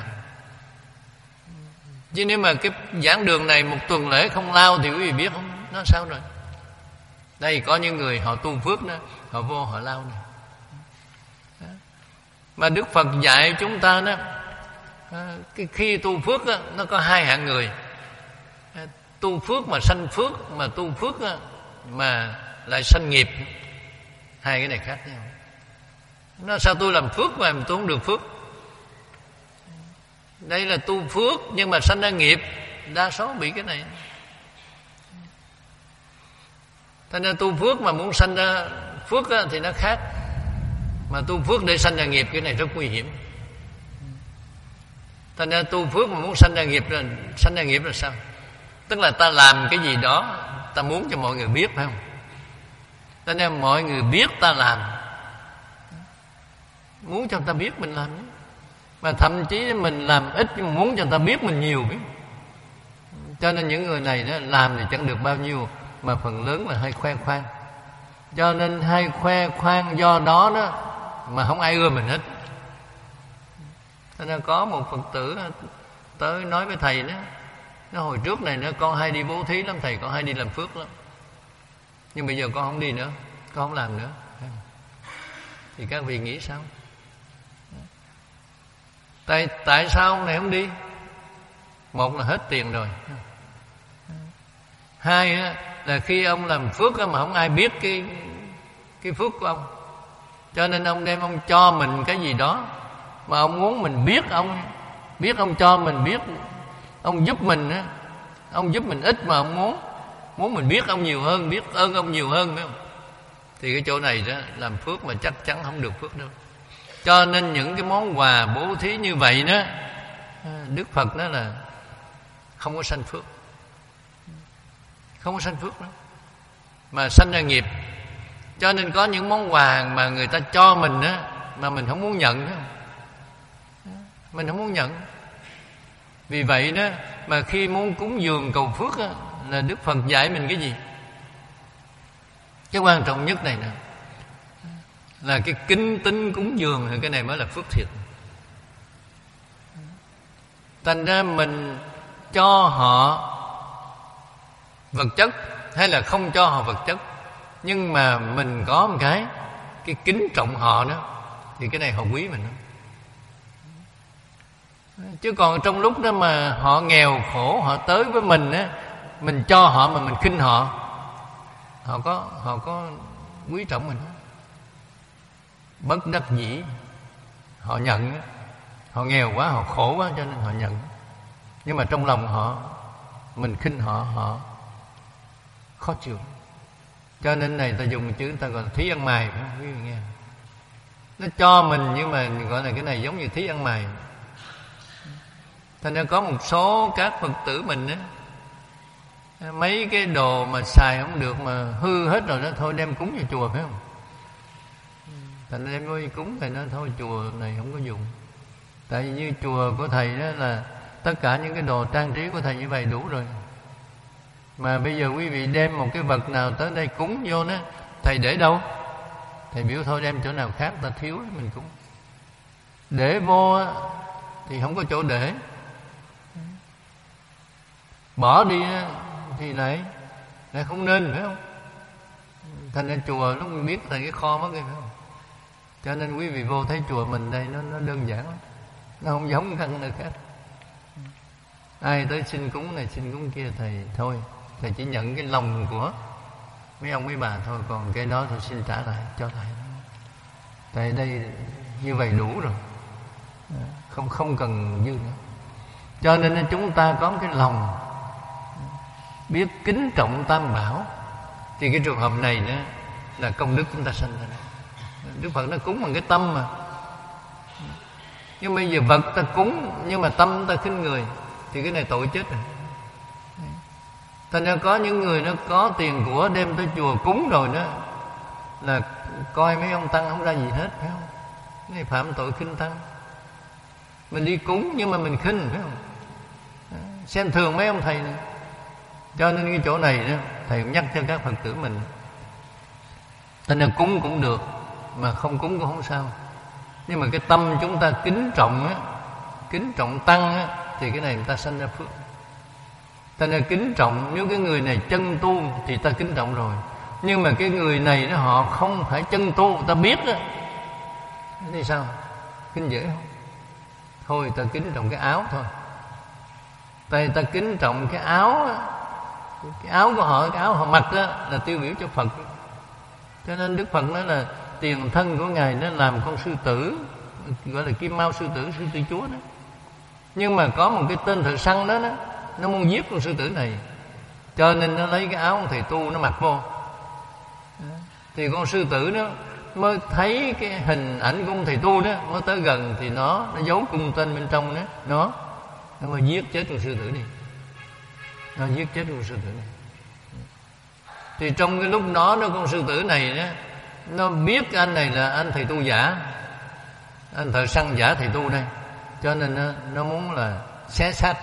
[SPEAKER 1] Chứ nếu mà cái giảng đường này một tuần lễ không lau thì quý vị biết không? Nó sao rồi? Đây có những người họ tu phước đó, họ vô họ lau này. Mà Đức Phật dạy chúng ta đó, cái khi tu phước đó, nó có hai hạng người. Tu phước mà sanh phước, mà tu phước đó, mà lại sanh nghiệp. Hai cái này khác nhau. Nó sao tôi làm phước mà tôi không được phước? Đây là tu phước, nhưng mà sanh ra nghiệp, đa số bị cái này. Thành ra tu phước mà muốn sanh ra phước á, thì nó khác. Mà tu phước để sanh ra nghiệp, cái này rất nguy hiểm. Thành ra tu phước mà muốn sanh ra nghiệp là sanh ra nghiệp là sao? Tức là ta làm cái gì đó ta muốn cho mọi người biết, phải không? Thành ra mọi người biết ta làm, muốn cho người ta biết mình làm. Mà thậm chí mình làm ít nhưng mà muốn cho người ta biết mình nhiều biết. Cho nên những người này đó, làm thì chẳng được bao nhiêu, mà phần lớn là hay khoe khoang. Cho nên hay khoe khoang, do đó đó mà không ai ưa mình hết. Cho nên có một Phật tử tới nói với thầy đó, nó hồi trước này nó con hay đi bố thí lắm thầy, con hay đi làm phước lắm, nhưng bây giờ con không đi nữa, con không làm nữa. Thì các vị nghĩ sao? Tại, tại sao ông này không đi? Một là hết tiền rồi, hai là khi ông làm phước mà không ai biết cái, cái phước của ông. Cho nên ông đem ông cho mình cái gì đó mà ông muốn mình biết, ông biết ông cho mình biết, ông giúp mình á, ông giúp mình ít mà ông muốn muốn mình biết ông nhiều hơn, biết ơn ông nhiều hơn, phải không? Thì cái chỗ này đó làm phước mà chắc chắn không được phước đâu. Cho nên những cái món quà bố thí như vậy đó, Đức Phật nói là không có sanh phước, không có sanh phước đó, mà sanh ra nghiệp. Cho nên có những món quà mà người ta cho mình á, mà mình không muốn nhận đó. Mình không muốn nhận. Vì vậy đó mà khi muốn cúng dường cầu phước á, là Đức Phật dạy mình cái gì? Cái quan trọng nhất này nè, là cái kính tín cúng dường, thì cái này mới là phước thiệt. Thành ra mình cho họ vật chất hay là không cho họ vật chất, nhưng mà mình có một cái cái kính trọng họ đó, thì cái này họ quý mình đó. Chứ còn trong lúc đó mà họ nghèo khổ, họ tới với mình á, mình cho họ mà mình khinh họ, họ có họ có quý trọng mình không? Bất đắc dĩ họ nhận, họ nghèo quá, họ khổ quá cho nên họ nhận. Nhưng mà trong lòng họ, mình khinh họ, họ khó chịu. Cho nên này ta dùng chữ ta gọi là thí ăn mày, phải không quý vị nghe? Nó cho mình nhưng mà gọi là cái này giống như thí ăn mày. Thành ra có một số các Phật tử mình á, mấy cái đồ mà xài không được mà hư hết rồi đó, thôi đem cúng vào chùa, phải không? Thành ra đem vô cúng thầy nói thôi chùa này không có dùng. Tại vì như chùa của thầy đó là tất cả những cái đồ trang trí của thầy như vậy đủ rồi. Mà bây giờ quý vị đem một cái vật nào tới đây cúng vô đó, thầy để đâu? Thầy biểu thôi đem chỗ nào khác ta thiếu mình cúng. Để vô thì không có chỗ để, bỏ đi thì lại lại không nên, phải không? Thành ra chùa lúc mình biết thành cái kho mất rồi, phải không? Cho nên quý vị vô thấy chùa mình đây nó nó đơn giản lắm, nó không giống căn nơi khác. Ai tới xin cúng này xin cúng kia, thầy thôi thầy chỉ nhận cái lòng của mấy ông mấy bà thôi, còn cái đó thì xin trả lại cho thầy. Tại đây như vậy đủ rồi, không không cần dư nữa. Cho nên chúng ta có cái lòng biết kính trọng Tam Bảo, thì cái trường hợp này nữa là công đức chúng ta sanh ra. Đức Phật nó cúng bằng cái tâm mà. Nhưng bây giờ vật ta cúng nhưng mà tâm ta khinh người, thì cái này tội chết rồi. Thành ra có những người nó có tiền của đem tới chùa cúng rồi đó, là coi mấy ông tăng không ra gì hết, phải không? Cái này phạm tội khinh tăng. Mình đi cúng nhưng mà mình khinh, phải không? Xem thường mấy ông thầy này. Cho nên cái chỗ này đó, thầy cũng nhắc cho các Phật tử mình. Thành ra cúng cũng được, mà không cúng cũng không sao. Nhưng mà cái tâm chúng ta kính trọng á, kính trọng tăng á, thì cái này người ta sanh ra phước. Ta nên kính trọng. Nếu cái người này chân tu thì ta kính trọng rồi, nhưng mà cái người này đó họ không phải chân tu, ta biết đó, thì sao? Kính dễ không? Thôi ta kính trọng cái áo thôi. Tại ta kính trọng cái áo đó, cái áo của họ, cái áo họ mặc đó là tiêu biểu cho Phật. Cho nên Đức Phật nói là tiền thân của Ngài nó làm con sư tử, gọi là Kim Mao sư tử, sư tử chúa đó. Nhưng mà có một cái tên thợ săn đó, đó nó muốn giết con sư tử này, cho nên nó lấy cái áo ông thầy tu nó mặc vô. Thì con sư tử nó mới thấy cái hình ảnh của ông thầy tu đó, mới tới gần thì nó nó giấu cung tên bên trong đó, nó nó mới giết chết con sư tử này, nó giết chết con sư tử này. Thì trong cái lúc đó đó con sư tử này đó, nó biết anh này là anh thầy tu giả, anh thợ săn giả thầy tu đây, cho nên nó, nó muốn là xé xác.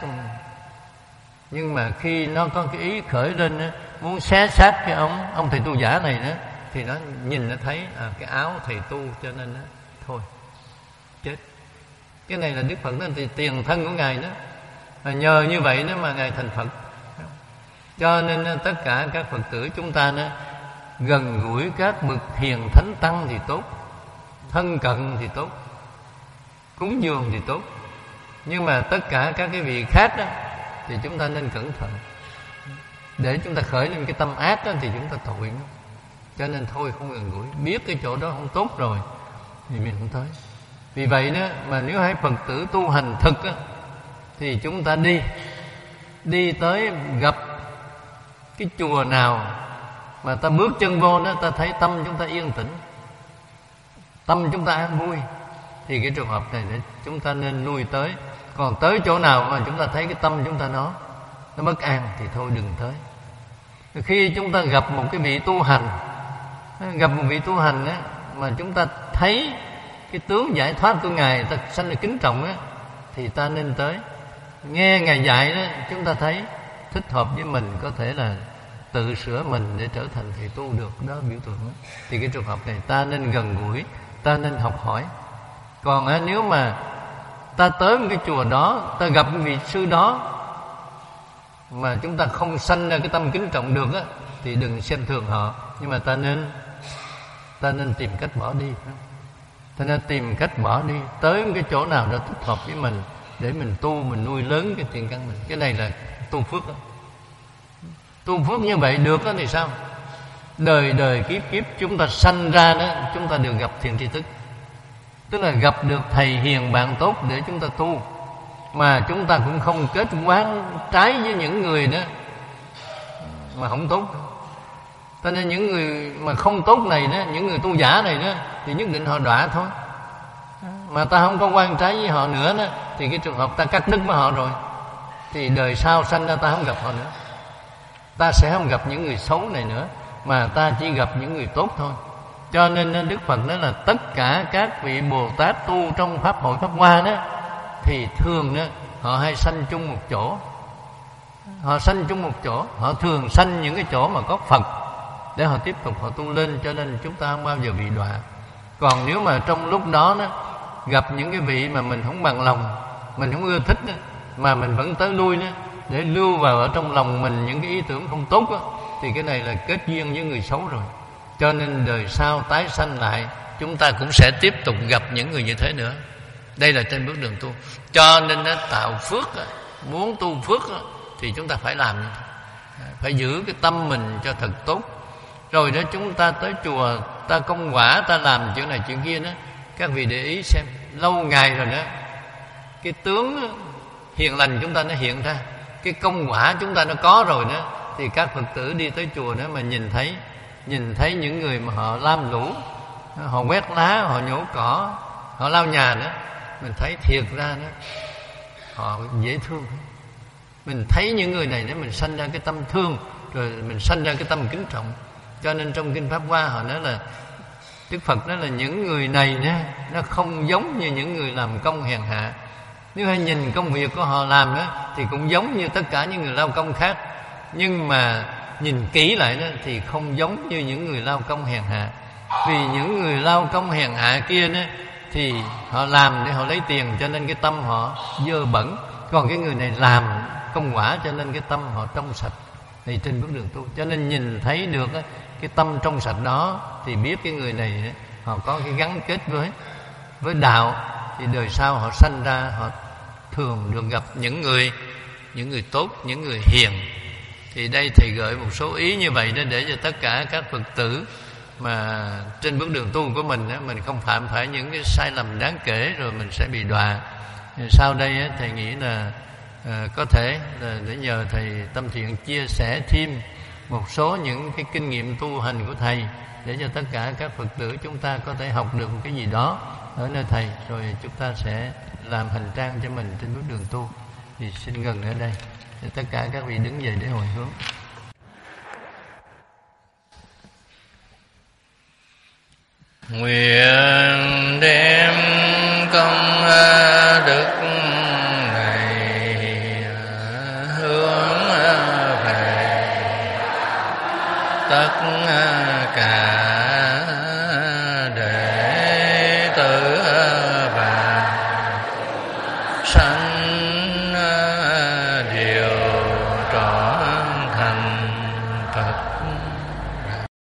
[SPEAKER 1] Nhưng mà khi nó có cái ý khởi lên đó, muốn xé xác cái ông ông thầy tu giả này đó, thì nó nhìn nó thấy à, cái áo thầy tu, cho nên nó thôi chết. Cái này là Đức Phật đó, thì tiền thân của ngài đó, và nhờ như vậy đó mà ngài thành Phật. Cho nên tất cả các Phật tử chúng ta đó, gần gũi các bậc hiền thánh tăng thì tốt, thân cận thì tốt, cúng dường thì tốt. Nhưng mà tất cả các cái vị khác đó thì chúng ta nên cẩn thận, để chúng ta khởi lên cái tâm ác đó thì chúng ta tội nữa. Cho nên thôi không gần gũi, biết cái chỗ đó không tốt rồi thì mình không tới. Vì vậy đó mà nếu hai Phật tử tu hành thực đó, thì chúng ta đi đi tới gặp cái chùa nào mà ta bước chân vô đó, ta thấy tâm chúng ta yên tĩnh, tâm chúng ta an vui, thì cái trường hợp này để chúng ta nên lui tới. Còn tới chỗ nào mà chúng ta thấy cái tâm chúng ta nó nó bất an thì thôi đừng tới. Khi chúng ta gặp một cái vị tu hành, gặp một vị tu hành á, mà chúng ta thấy cái tướng giải thoát của ngài, ta sanh là kính trọng á, thì ta nên tới. Nghe ngài dạy đó, chúng ta thấy thích hợp với mình, có thể là tự sửa mình để trở thành thầy tu được đó, biểu tượng đó. Thì cái trường hợp này ta nên gần gũi, ta nên học hỏi. Còn á, nếu mà ta tới một cái chùa đó, ta gặp vị sư đó mà chúng ta không sanh ra cái tâm kính trọng được á, thì đừng xem thường họ. Nhưng mà ta nên ta nên tìm cách bỏ đi, ta nên tìm cách bỏ đi tới một cái chỗ nào đó thích hợp với mình, để mình tu, mình nuôi lớn cái thiện căn mình. Cái này là tu phước đó. Tu phước như vậy được đó thì sao? Đời đời kiếp kiếp chúng ta sanh ra đó, chúng ta đều gặp thiện tri thức, tức là gặp được thầy hiền bạn tốt để chúng ta tu. Mà chúng ta cũng không kết quán trái với những người đó mà không tốt. Cho nên những người mà không tốt này đó, những người tu giả này đó, thì nhất định họ đọa thôi. Mà ta không có quan trái với họ nữa đó, thì cái trường hợp ta cắt đứt với họ rồi, thì đời sau sanh ra ta không gặp họ nữa. Ta sẽ không gặp những người xấu này nữa, mà ta chỉ gặp những người tốt thôi. Cho nên Đức Phật nói là tất cả các vị Bồ Tát tu trong Pháp hội Pháp Hoa đó, thì thường đó họ hay sanh chung một chỗ. Họ sanh chung một chỗ, họ thường sanh những cái chỗ mà có Phật để họ tiếp tục họ tu lên. Cho nên chúng ta không bao giờ bị đọa. Còn nếu mà trong lúc đó đó gặp những cái vị mà mình không bằng lòng, mình không ưa thích đó, mà mình vẫn tới lui đó, để lưu vào ở trong lòng mình những cái ý tưởng không tốt đó, thì cái này là kết duyên với người xấu rồi. Cho nên đời sau tái sanh lại, chúng ta cũng sẽ tiếp tục gặp những người như thế nữa. Đây là trên bước đường tu. Cho nên nó tạo phước, muốn tu phước thì chúng ta phải làm, phải giữ cái tâm mình cho thật tốt. Rồi đó chúng ta tới chùa, ta công quả, ta làm chuyện này chuyện kia đó, các vị để ý xem, lâu ngày rồi đó, cái tướng hiền lành chúng ta nó hiện ra, cái công quả chúng ta nó có rồi đó, thì các Phật tử đi tới chùa đó mà nhìn thấy nhìn thấy những người mà họ lam lũ, họ quét lá, họ nhổ cỏ, họ lau nhà đó, mình thấy thiệt ra đó họ dễ thương. Mình thấy những người này đó, mình sanh ra cái tâm thương, rồi mình sanh ra cái tâm kính trọng. Cho nên trong Kinh Pháp Hoa họ nói là, Đức Phật nói là những người này đó, nó không giống như những người làm công hèn hạ. Nếu hay nhìn công việc của họ làm đó, thì cũng giống như tất cả những người lao công khác. Nhưng mà nhìn kỹ lại đó, thì không giống như những người lao công hèn hạ. Vì những người lao công hèn hạ kia đó, thì họ làm để họ lấy tiền, cho nên cái tâm họ dơ bẩn. Còn cái người này làm công quả, cho nên cái tâm họ trong sạch. Thì trên bước đường tu, cho nên nhìn thấy được cái tâm trong sạch đó, thì biết cái người này họ có cái gắn kết với với đạo, thì đời sau họ sanh ra, họ thường được gặp những người những người tốt, những người hiền. Thì đây thầy gợi một số ý như vậy đó, để cho tất cả các Phật tử mà trên bước đường tu của mình đó, mình không phạm phải những cái sai lầm đáng kể, rồi mình sẽ bị đọa. Sau đây á, thầy nghĩ là à, có thể là để nhờ thầy Tâm Thiện chia sẻ thêm một số những cái kinh nghiệm tu hành của thầy, để cho tất cả các Phật tử chúng ta có thể học được một cái gì đó ở nơi thầy, rồi chúng ta sẽ làm hành trang cho mình trên bước đường tu. Thì xin gần ở đây để tất cả các vị đứng dậy để hồi hướng. Nguyện đem